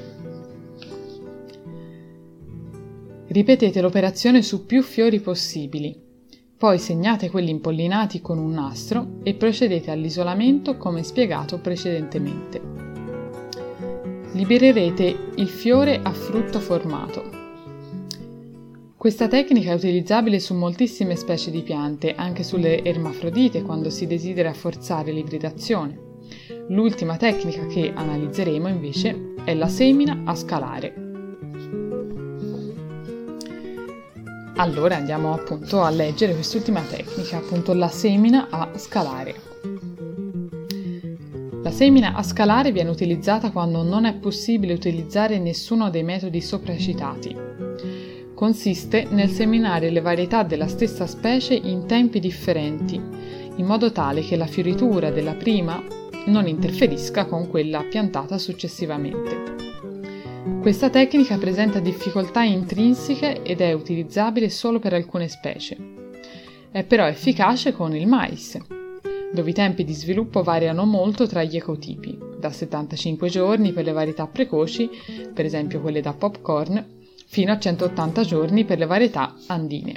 Ripetete l'operazione su più fiori possibili, poi segnate quelli impollinati con un nastro e procedete all'isolamento come spiegato precedentemente. Libererete il fiore a frutto formato. Questa tecnica è utilizzabile su moltissime specie di piante, anche sulle ermafrodite quando si desidera forzare l'ibridazione. L'ultima tecnica che analizzeremo invece è la semina a scalare. Allora andiamo appunto a leggere quest'ultima tecnica, appunto la semina a scalare. La semina a scalare viene utilizzata quando non è possibile utilizzare nessuno dei metodi sopracitati. Consiste nel seminare le varietà della stessa specie in tempi differenti, in modo tale che la fioritura della prima non interferisca con quella piantata successivamente. Questa tecnica presenta difficoltà intrinseche ed è utilizzabile solo per alcune specie. È però efficace con il mais, dove i tempi di sviluppo variano molto tra gli ecotipi, da settantacinque giorni per le varietà precoci, per esempio quelle da popcorn, fino a centottanta giorni per le varietà andine.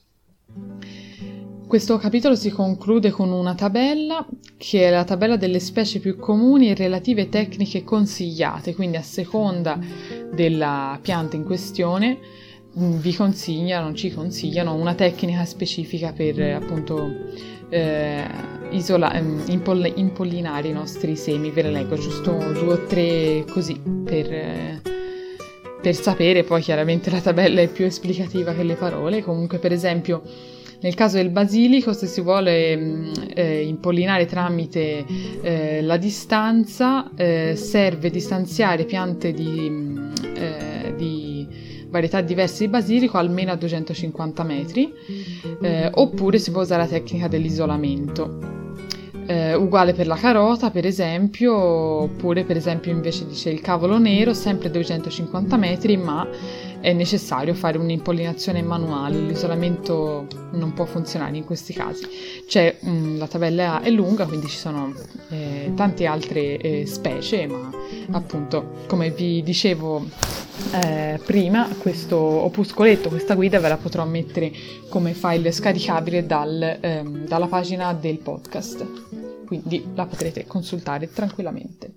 Questo capitolo si conclude con una tabella, che è la tabella delle specie più comuni e relative tecniche consigliate, quindi a seconda della pianta in questione vi consigliano, ci consigliano una tecnica specifica per appunto eh, isola, impoll- impollinare i nostri semi. Ve ne leggo giusto due o tre così per, eh, per sapere, poi chiaramente la tabella è più esplicativa che le parole. Comunque, per esempio, nel caso del basilico, se si vuole eh, impollinare tramite eh, la distanza, eh, serve distanziare piante di, eh, di varietà diverse di basilico almeno a duecentocinquanta metri, eh, oppure si può usare la tecnica dell'isolamento. Eh, uguale per la carota, per esempio, oppure per esempio invece dice il cavolo nero, sempre duecentocinquanta metri, ma è necessario fare un'impollinazione manuale, l'isolamento non può funzionare in questi casi. C'è, mh, la tabella è lunga, quindi ci sono eh, tante altre eh, specie, ma appunto, come vi dicevo eh, prima, questo opuscoletto, questa guida ve la potrò mettere come file scaricabile dal, ehm, dalla pagina del podcast, quindi la potrete consultare tranquillamente.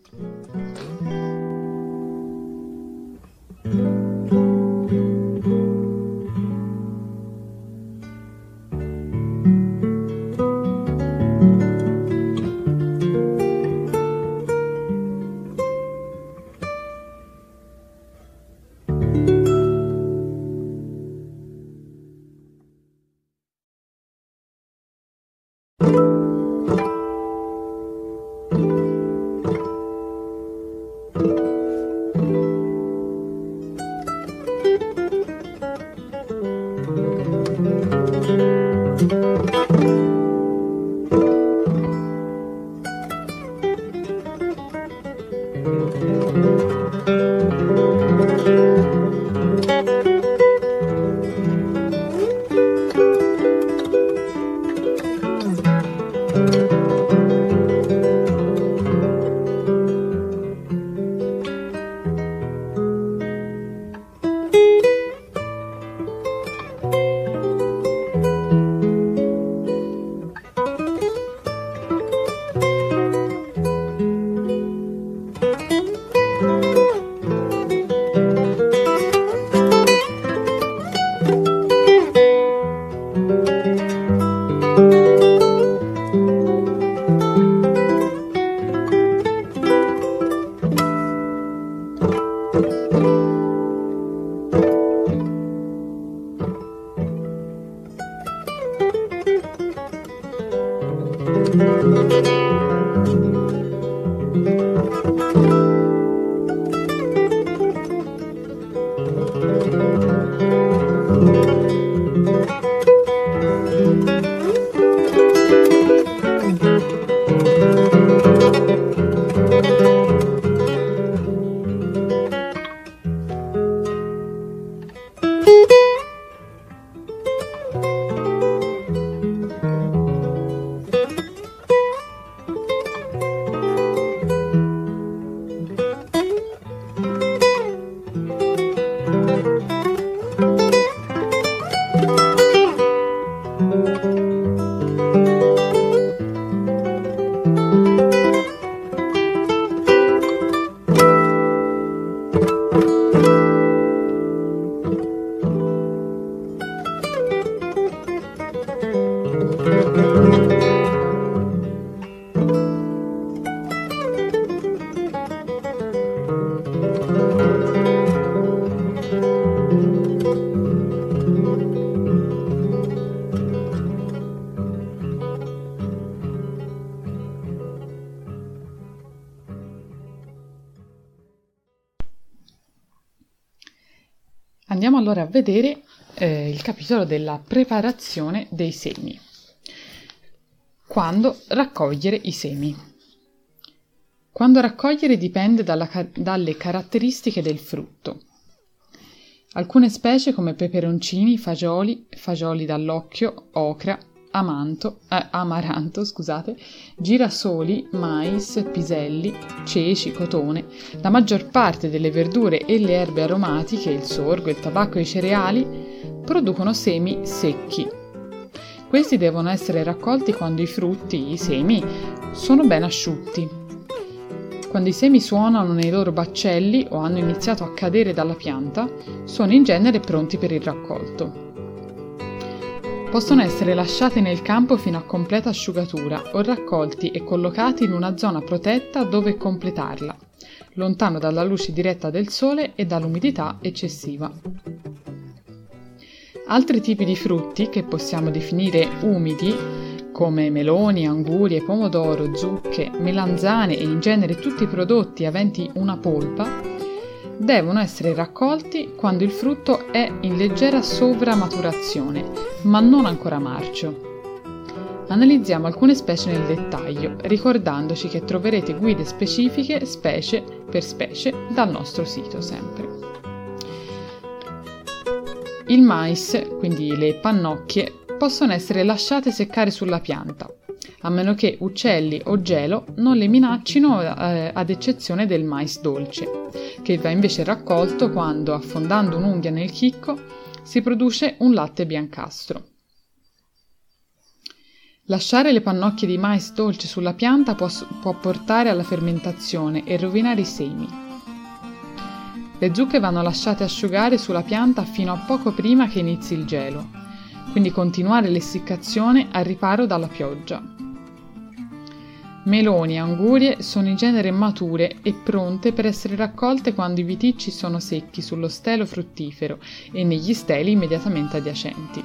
Andiamo allora a vedere eh, il capitolo della preparazione dei semi. Quando raccogliere i semi. Quando raccogliere dipende dalla, dalle caratteristiche del frutto. Alcune specie come peperoncini, fagioli, fagioli dall'occhio, ocra, amanto, eh, amaranto, scusate, girasoli, mais, piselli, ceci, cotone. La maggior parte delle verdure e le erbe aromatiche, il sorgo, il tabacco e i cereali, producono semi secchi. Questi devono essere raccolti quando i frutti, i semi, sono ben asciutti. Quando i semi suonano nei loro baccelli o hanno iniziato a cadere dalla pianta, sono in genere pronti per il raccolto. Possono essere lasciati nel campo fino a completa asciugatura o raccolti e collocati in una zona protetta dove completarla, lontano dalla luce diretta del sole e dall'umidità eccessiva. Altri tipi di frutti, che possiamo definire umidi, come meloni, angurie, pomodoro, zucche, melanzane e in genere tutti i prodotti aventi una polpa, devono essere raccolti quando il frutto è in leggera sovramaturazione, ma non ancora marcio. Analizziamo alcune specie nel dettaglio, ricordandoci che troverete guide specifiche specie per specie dal nostro sito sempre. Il mais, quindi le pannocchie, possono essere lasciate seccare sulla pianta, a meno che uccelli o gelo non le minaccino, eh, ad eccezione del mais dolce, che va invece raccolto quando, affondando un'unghia nel chicco, si produce un latte biancastro. Lasciare le pannocchie di mais dolce sulla pianta può, può portare alla fermentazione e rovinare i semi. Le zucche vanno lasciate asciugare sulla pianta fino a poco prima che inizi il gelo, quindi continuare l'essiccazione al riparo dalla pioggia. Meloni e angurie sono in genere mature e pronte per essere raccolte quando i viticci sono secchi sullo stelo fruttifero e negli steli immediatamente adiacenti.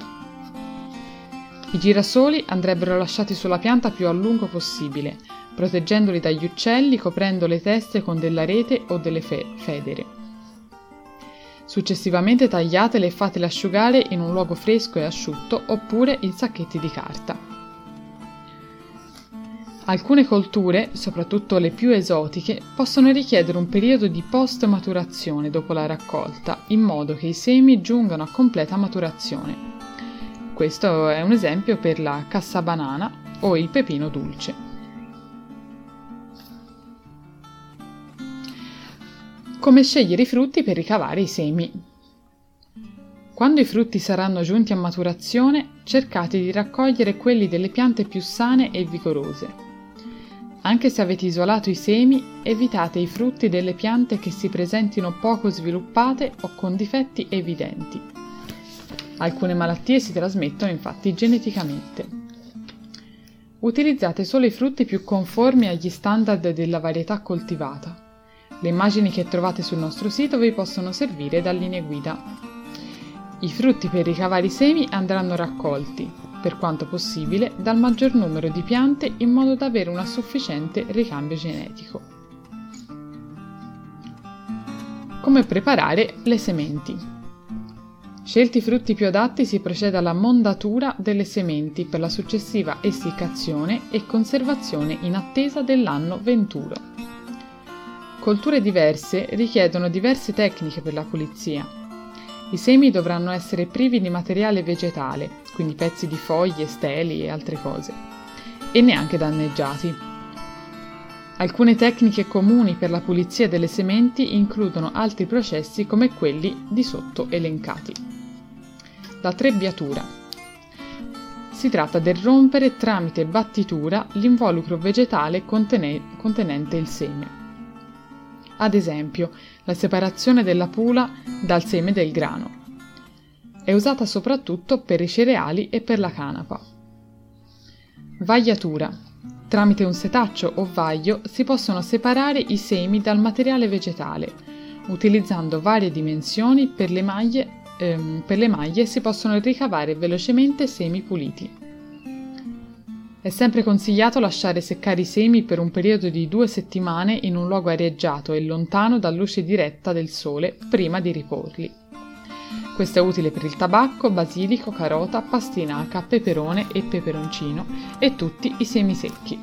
I girasoli andrebbero lasciati sulla pianta più a lungo possibile, proteggendoli dagli uccelli, coprendo le teste con della rete o delle fe- federe. Successivamente tagliatele e fatele asciugare in un luogo fresco e asciutto oppure in sacchetti di carta. Alcune colture, soprattutto le più esotiche, possono richiedere un periodo di post-maturazione dopo la raccolta, in modo che i semi giungano a completa maturazione. Questo è un esempio per la cassabanana o il pepino dolce. Come scegliere i frutti per ricavare i semi. Quando i frutti saranno giunti a maturazione, cercate di raccogliere quelli delle piante più sane e vigorose. Anche se avete isolato i semi, evitate i frutti delle piante che si presentino poco sviluppate o con difetti evidenti. Alcune malattie si trasmettono infatti geneticamente. Utilizzate solo i frutti più conformi agli standard della varietà coltivata. Le immagini che trovate sul nostro sito vi possono servire da linee guida. I frutti per ricavare i semi andranno raccolti, per quanto possibile, dal maggior numero di piante in modo da avere un sufficiente ricambio genetico. Come preparare le sementi? Scelti i frutti più adatti si procede alla mondatura delle sementi per la successiva essiccazione e conservazione in attesa dell'anno venturo. Colture diverse richiedono diverse tecniche per la pulizia. I semi dovranno essere privi di materiale vegetale, quindi pezzi di foglie, steli e altre cose, e neanche danneggiati. Alcune tecniche comuni per la pulizia delle sementi includono altri processi come quelli di sotto elencati. La trebbiatura. Si tratta del rompere tramite battitura l'involucro vegetale contene- contenente il seme. Ad esempio, la separazione della pula dal seme del grano. È usata soprattutto per i cereali e per la canapa. Vagliatura. Tramite un setaccio o vaglio si possono separare i semi dal materiale vegetale. Utilizzando varie dimensioni per le maglie, ehm, per le maglie si possono ricavare velocemente semi puliti. È sempre consigliato lasciare seccare i semi per un periodo di due settimane in un luogo arieggiato e lontano dalla luce diretta del sole prima di riporli. Questo è utile per il tabacco, basilico, carota, pastinaca, peperone e peperoncino e tutti i semi secchi.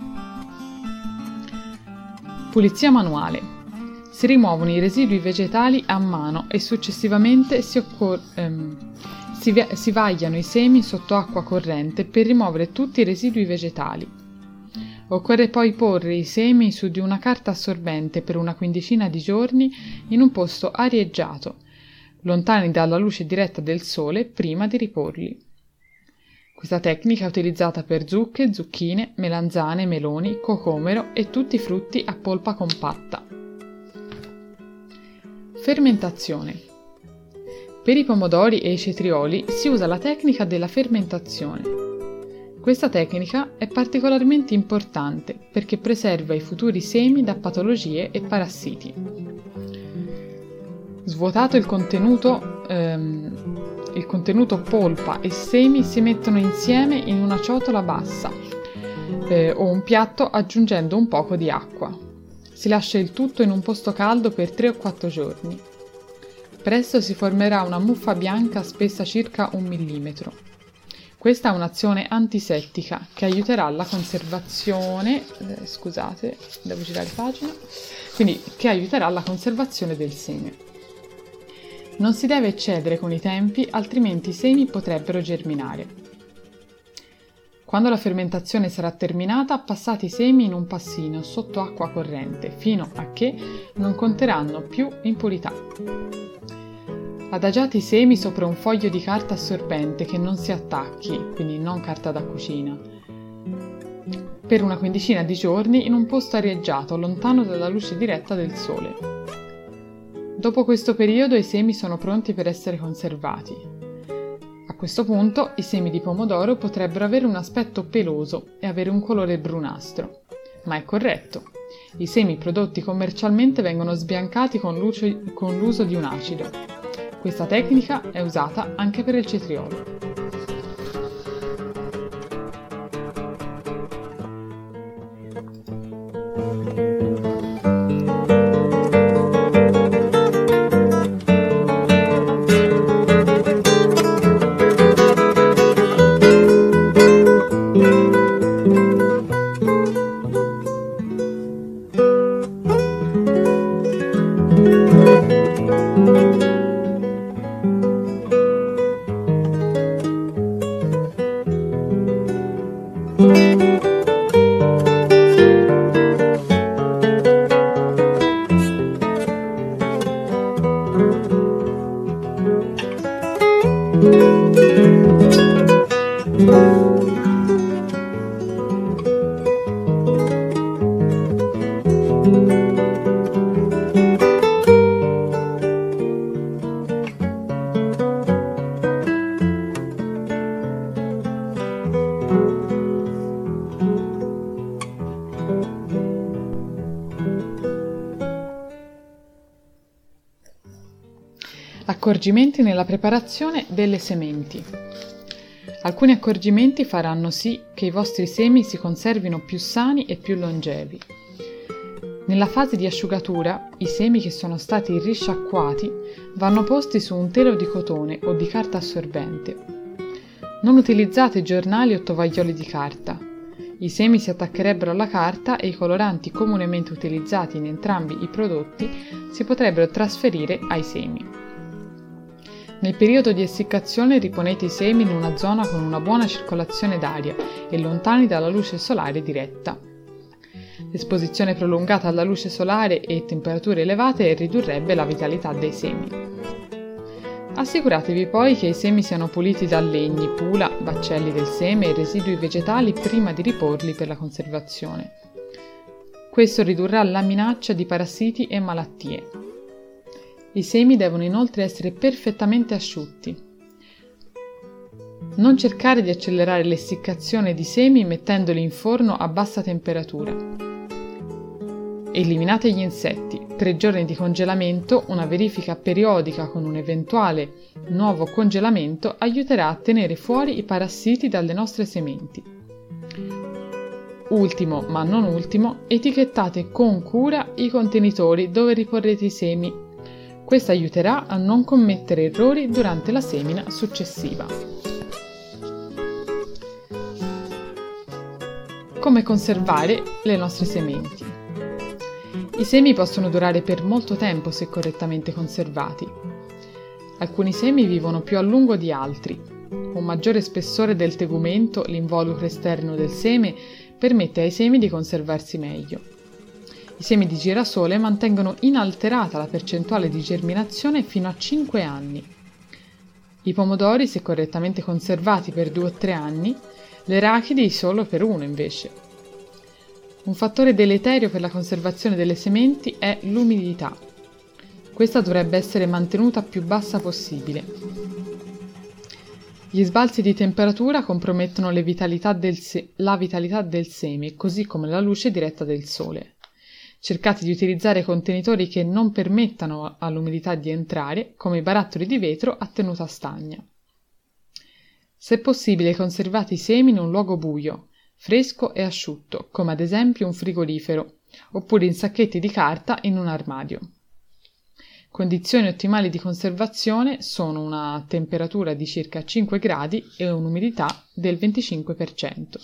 Pulizia manuale. Si rimuovono i residui vegetali a mano e successivamente si, occor- ehm, Si, vi- si vagliano i semi sotto acqua corrente per rimuovere tutti i residui vegetali. Occorre poi porre i semi su di una carta assorbente per una quindicina di giorni in un posto arieggiato, lontani dalla luce diretta del sole prima di riporli. Questa tecnica è utilizzata per zucche, zucchine, melanzane, meloni, cocomero e tutti i frutti a polpa compatta. Fermentazione. Per i pomodori e i cetrioli si usa la tecnica della fermentazione. Questa tecnica è particolarmente importante perché preserva i futuri semi da patologie e parassiti. Svuotato il contenuto, ehm, il contenuto polpa e semi si mettono insieme in una ciotola bassa eh, o un piatto aggiungendo un poco di acqua. Si lascia il tutto in un posto caldo per tre o quattro giorni. Presto si formerà una muffa bianca spessa circa un millimetro. Questa è un'azione antisettica che aiuterà la conservazione, eh, scusate, devo girare pagina, quindi che aiuterà la conservazione del seme. Non si deve eccedere con i tempi, altrimenti i semi potrebbero germinare. Quando la fermentazione sarà terminata, passate i semi in un passino sotto acqua corrente fino a che non conterranno più impurità. Adagiate i semi sopra un foglio di carta assorbente che non si attacchi, quindi non carta da cucina, per una quindicina di giorni in un posto arieggiato, lontano dalla luce diretta del sole. Dopo questo periodo i semi sono pronti per essere conservati. A questo punto i semi di pomodoro potrebbero avere un aspetto peloso e avere un colore brunastro, ma è corretto. I semi prodotti commercialmente vengono sbiancati con, luce, con l'uso di un acido. Questa tecnica è usata anche per il cetriolo. Accorgimenti nella preparazione delle sementi. Alcuni accorgimenti faranno sì che i vostri semi si conservino più sani e più longevi. Nella fase di asciugatura, i semi che sono stati risciacquati vanno posti su un telo di cotone o di carta assorbente. Non utilizzate giornali o tovaglioli di carta. I semi si attaccherebbero alla carta e i coloranti comunemente utilizzati in entrambi i prodotti si potrebbero trasferire ai semi. Nel periodo di essiccazione riponete i semi in una zona con una buona circolazione d'aria e lontani dalla luce solare diretta. L'esposizione prolungata alla luce solare e temperature elevate ridurrebbe la vitalità dei semi. Assicuratevi poi che i semi siano puliti da legni, pula, baccelli del seme e residui vegetali prima di riporli per la conservazione. Questo ridurrà la minaccia di parassiti e malattie. I semi devono inoltre essere perfettamente asciutti. Non cercare di accelerare l'essiccazione di semi mettendoli in forno a bassa temperatura. Eliminate gli insetti. Tre giorni di congelamento, una verifica periodica con un eventuale nuovo congelamento aiuterà a tenere fuori i parassiti dalle nostre sementi. Ultimo, ma non ultimo, etichettate con cura i contenitori dove riporrete i semi. Questo aiuterà a non commettere errori durante la semina successiva. Come conservare le nostre sementi? I semi possono durare per molto tempo se correttamente conservati. Alcuni semi vivono più a lungo di altri. Un maggiore spessore del tegumento, l'involucro esterno del seme, permette ai semi di conservarsi meglio. I semi di girasole mantengono inalterata la percentuale di germinazione fino a cinque anni. I pomodori, se correttamente conservati, per due o tre anni, le arachidi solo per uno invece. Un fattore deleterio per la conservazione delle sementi è l'umidità. Questa dovrebbe essere mantenuta più bassa possibile. Gli sbalzi di temperatura compromettono le vitalità del se- la vitalità del seme, così come la luce diretta del sole. Cercate di utilizzare contenitori che non permettano all'umidità di entrare, come i barattoli di vetro a tenuta stagna. Se possibile, conservate i semi in un luogo buio, fresco e asciutto, come ad esempio un frigorifero, oppure in sacchetti di carta in un armadio. Condizioni ottimali di conservazione sono una temperatura di circa cinque gradi e un'umidità del venticinque per cento.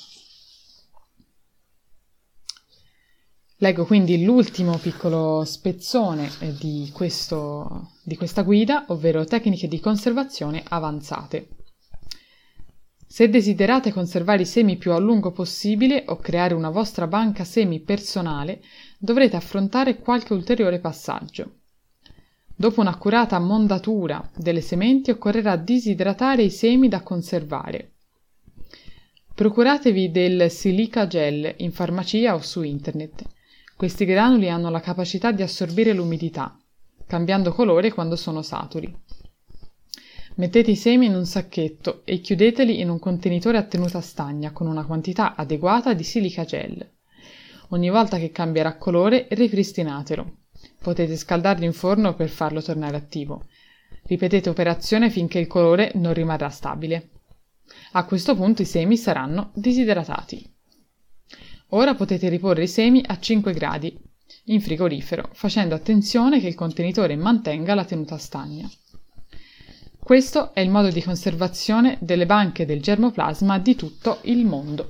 Leggo quindi l'ultimo piccolo spezzone di, questo, di questa guida, ovvero tecniche di conservazione avanzate. Se desiderate conservare i semi più a lungo possibile o creare una vostra banca semi personale, dovrete affrontare qualche ulteriore passaggio. Dopo un'accurata mondatura delle sementi occorrerà disidratare i semi da conservare. Procuratevi del silica gel in farmacia o su internet. Questi granuli hanno la capacità di assorbire l'umidità, cambiando colore quando sono saturi. Mettete i semi in un sacchetto e chiudeteli in un contenitore a tenuta stagna con una quantità adeguata di silica gel. Ogni volta che cambierà colore, ripristinatelo. Potete scaldarlo in forno per farlo tornare attivo. Ripetete operazione finché il colore non rimarrà stabile. A questo punto i semi saranno disidratati. Ora potete riporre i semi a cinque gradi in frigorifero, facendo attenzione che il contenitore mantenga la tenuta stagna. Questo è il modo di conservazione delle banche del germoplasma di tutto il mondo.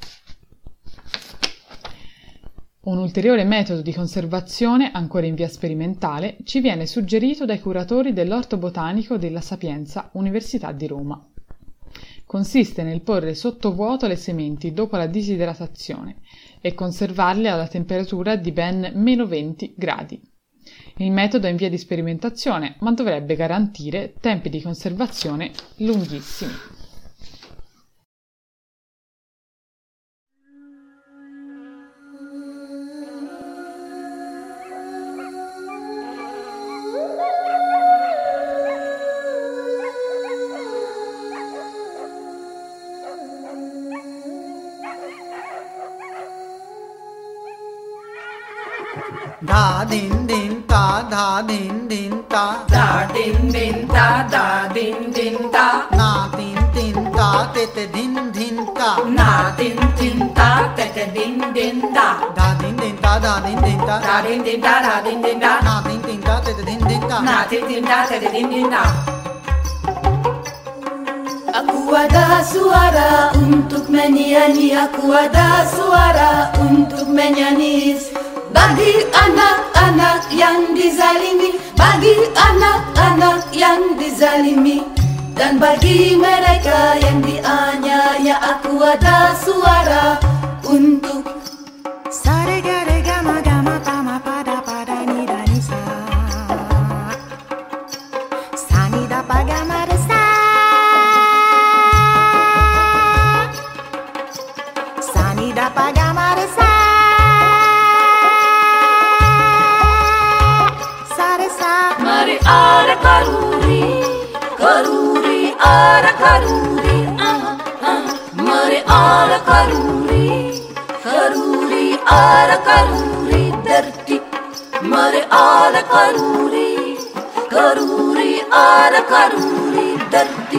Un ulteriore metodo di conservazione, ancora in via sperimentale, ci viene suggerito dai curatori dell'Orto Botanico della Sapienza, Università di Roma. Consiste nel porre sotto vuoto le sementi dopo la disidratazione e conservarle alla temperatura di ben meno venti gradi. Il metodo è in via di sperimentazione, ma dovrebbe garantire tempi di conservazione lunghissimi. Da din din ta, da din din ta, Da din din ta, da din din ta, na din din ta, te te din din ta, Na din din ta, te te din din ta, da din din ta, da din din ta, Da din din ta, da din din ta, na din din ta, te te din din ta, Na din din ta, te te din din ta. Aku ada suara untuk menyanyi, aku ada suara untuk menyanyi. Bagi anak-anak yang dizalimi, bagi anak-anak yang dizalimi, dan bagi mereka yang dianiaya, aku ada suara untuk sa re ga re ga ma ga ma pa ma pa da pa da ni da ni sa, sa ni da pa ga ma re sa, sa ni da pa ga ma re sa. Mari ara karuri, karuri ara karuri, ah ah. Mari ara karuri, karuri ara karuri derti. Mari ara karuri, karuri ara karuri derti.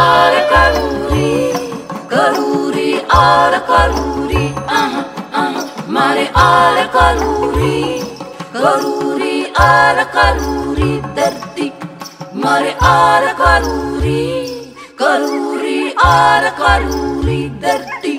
are kaluri, kaluri are kaluri, uh-huh, uh-huh. Mare are kaluri, kaluri are kaluri, dharti. Mare are kaluri, kaluri are kaluri, dharti.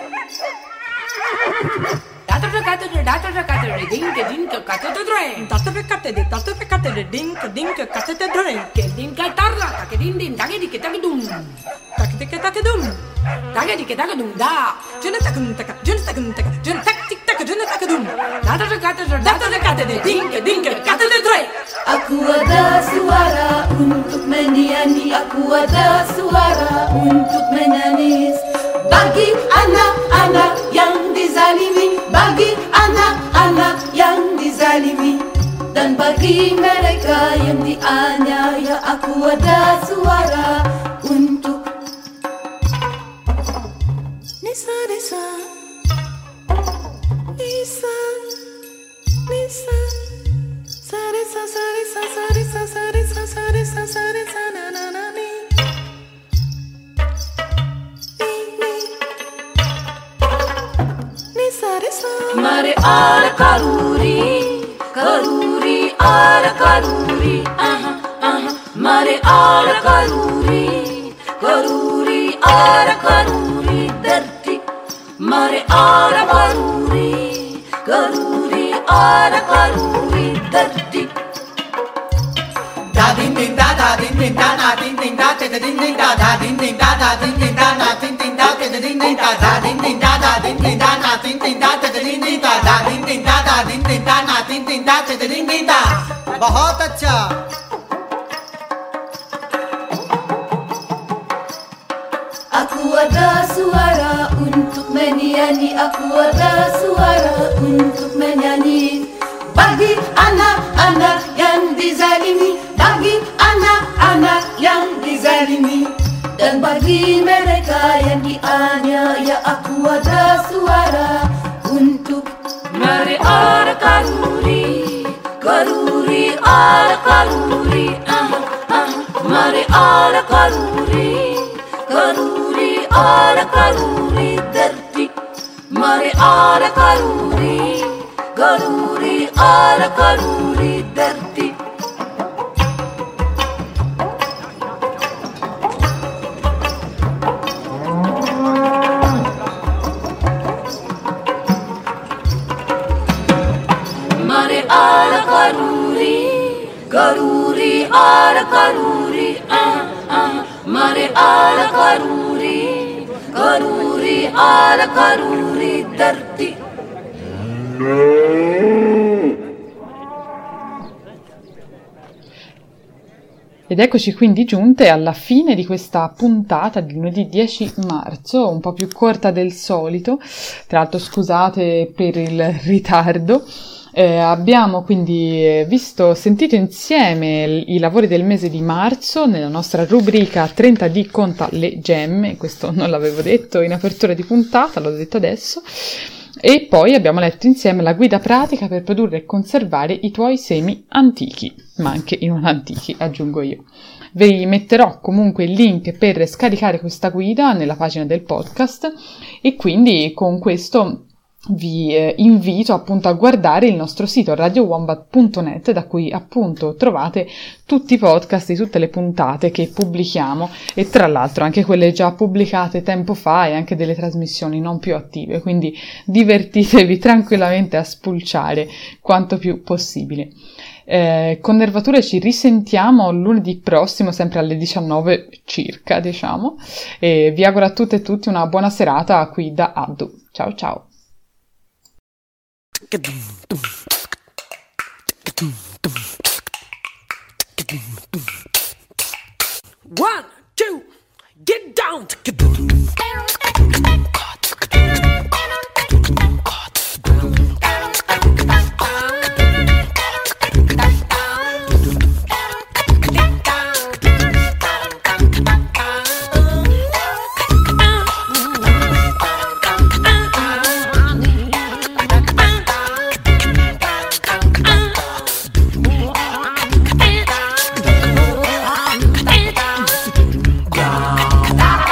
Dato peccate de dato peccate de dink dink catete drink. Dato peccate de dato peccate de dink dink catete drink. Che dink tarla che din din daghe di che tag dum. Tak tik tak dum. Daghe di che tag dum da. Jene tak tak jene tak tak jene tak tik tak jene tak dum. Dato peccate de dato peccate de dink dink catete drink. Aku ada suara untuk menyanyi, aku ada suara untuk menyanyi. Bagi anak-anak yang dizalimi, bagi anak-anak yang dizalimi, dan bagi mereka yang dianiaya, aku ada suara untuk Nisa, Nisa, Nisa, Nisa, Sarisa, Sarisa, Sarisa, Sarisa, Sarisa, Sarisa, na na na ni. Mare are kaluri, kaluri are kaluri, uh-huh, uh-huh. Mare are kaluri, kaluri are kaluri, dharti. Mare are kaluri, kaluri are kaluri, dharti. Da din din da da din din da na din din da te din din da da din din da da din din da na din din da te din din da da din din da da din din da na din din da te din din da da din din da da din din da na din din da te din din da. बहुत अच्छा. Aku ada suara untuk menyanyi, aku ada suara untuk menyanyi. Bagi anak-anak yang dizalimi, bagi anak-anak yang dizalimi, dan bagi mereka yang dianiaya, aku ada suara untuk. Mare are kaluri, kaluri are kaluri, ah ah. Mare are kaluri, kaluri are kaluri, dharti. Mare are kaluri, kaluri are kaluri, dharti. Mare are kaluri, kaluri are kaluri, ah ah. Mare are kaluri, kaluri are kaluri, dharti. Ed eccoci quindi giunte alla fine di questa puntata di lunedì dieci marzo, un po' più corta del solito, tra l'altro scusate per il ritardo. Eh, abbiamo quindi visto, sentito insieme i lavori del mese di marzo nella nostra rubrica trenta D conta le gemme, questo non l'avevo detto in apertura di puntata, l'ho detto adesso. E poi abbiamo letto insieme la guida pratica per produrre e conservare i tuoi semi antichi, ma anche i non antichi, aggiungo io. Vi metterò comunque il link per scaricare questa guida nella pagina del podcast e quindi con questo vi eh, invito appunto a guardare il nostro sito radio wombat punto net, da cui appunto trovate tutti i podcast di tutte le puntate che pubblichiamo e tra l'altro anche quelle già pubblicate tempo fa e anche delle trasmissioni non più attive, quindi divertitevi tranquillamente a spulciare quanto più possibile. Eh, con Nervature ci risentiamo lunedì prossimo sempre alle diciannove circa, diciamo, e vi auguro a tutte e tutti una buona serata qui da Abdu. Ciao ciao. One, two, get down. Da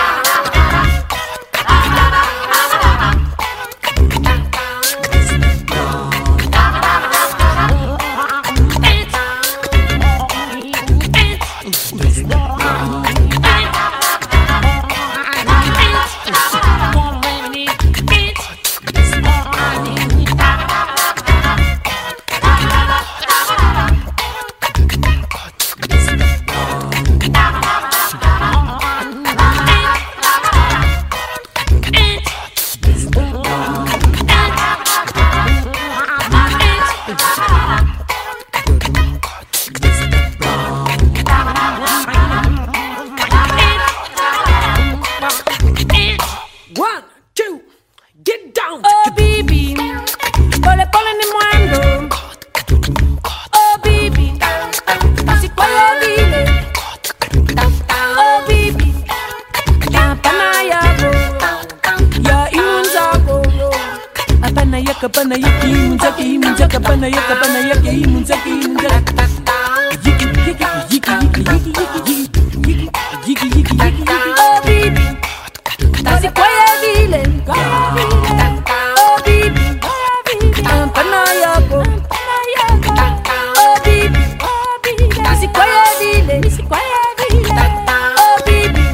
bana yaka bana yaka imunzaki imunzaki yiki yiki yiki yiki yiki yiki yiki yiki yiki oh baby tasi koye vile oh baby bana yako oh baby tasi koye vile oh baby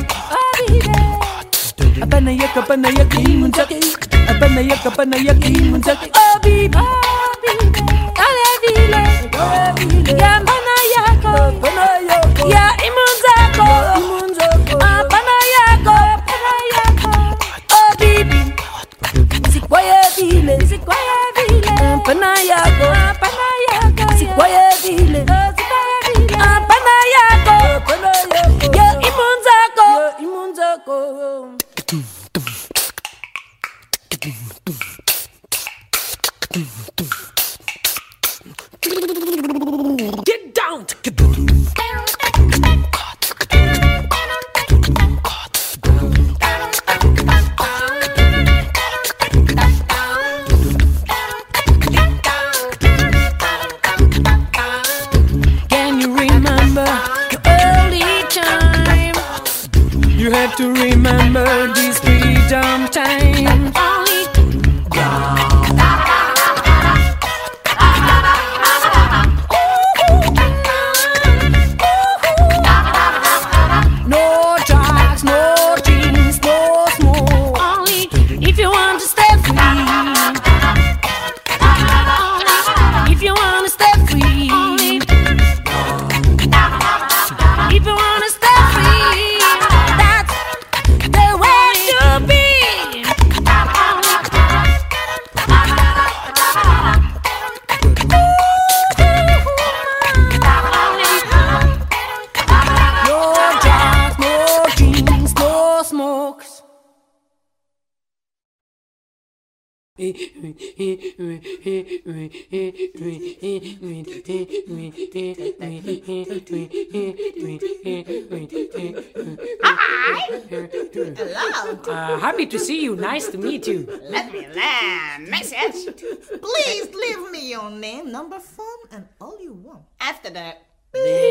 bana yaka bana yaka imunzaki bana yaka bana yaka imunzaki oh baby ya bana yako ya imunzako ah bana yako oh baby sikwaye vile sikwaye vile bana yako bana yako sikwaye vile ah bana yako ya imunzako imunzako get down. Can you remember the early time? You have to remember this freedom time. Hello. Uh, happy to see you. Nice to meet you. Let me learn. Message. Please leave me your name, number, phone, and all you want. After that, beep.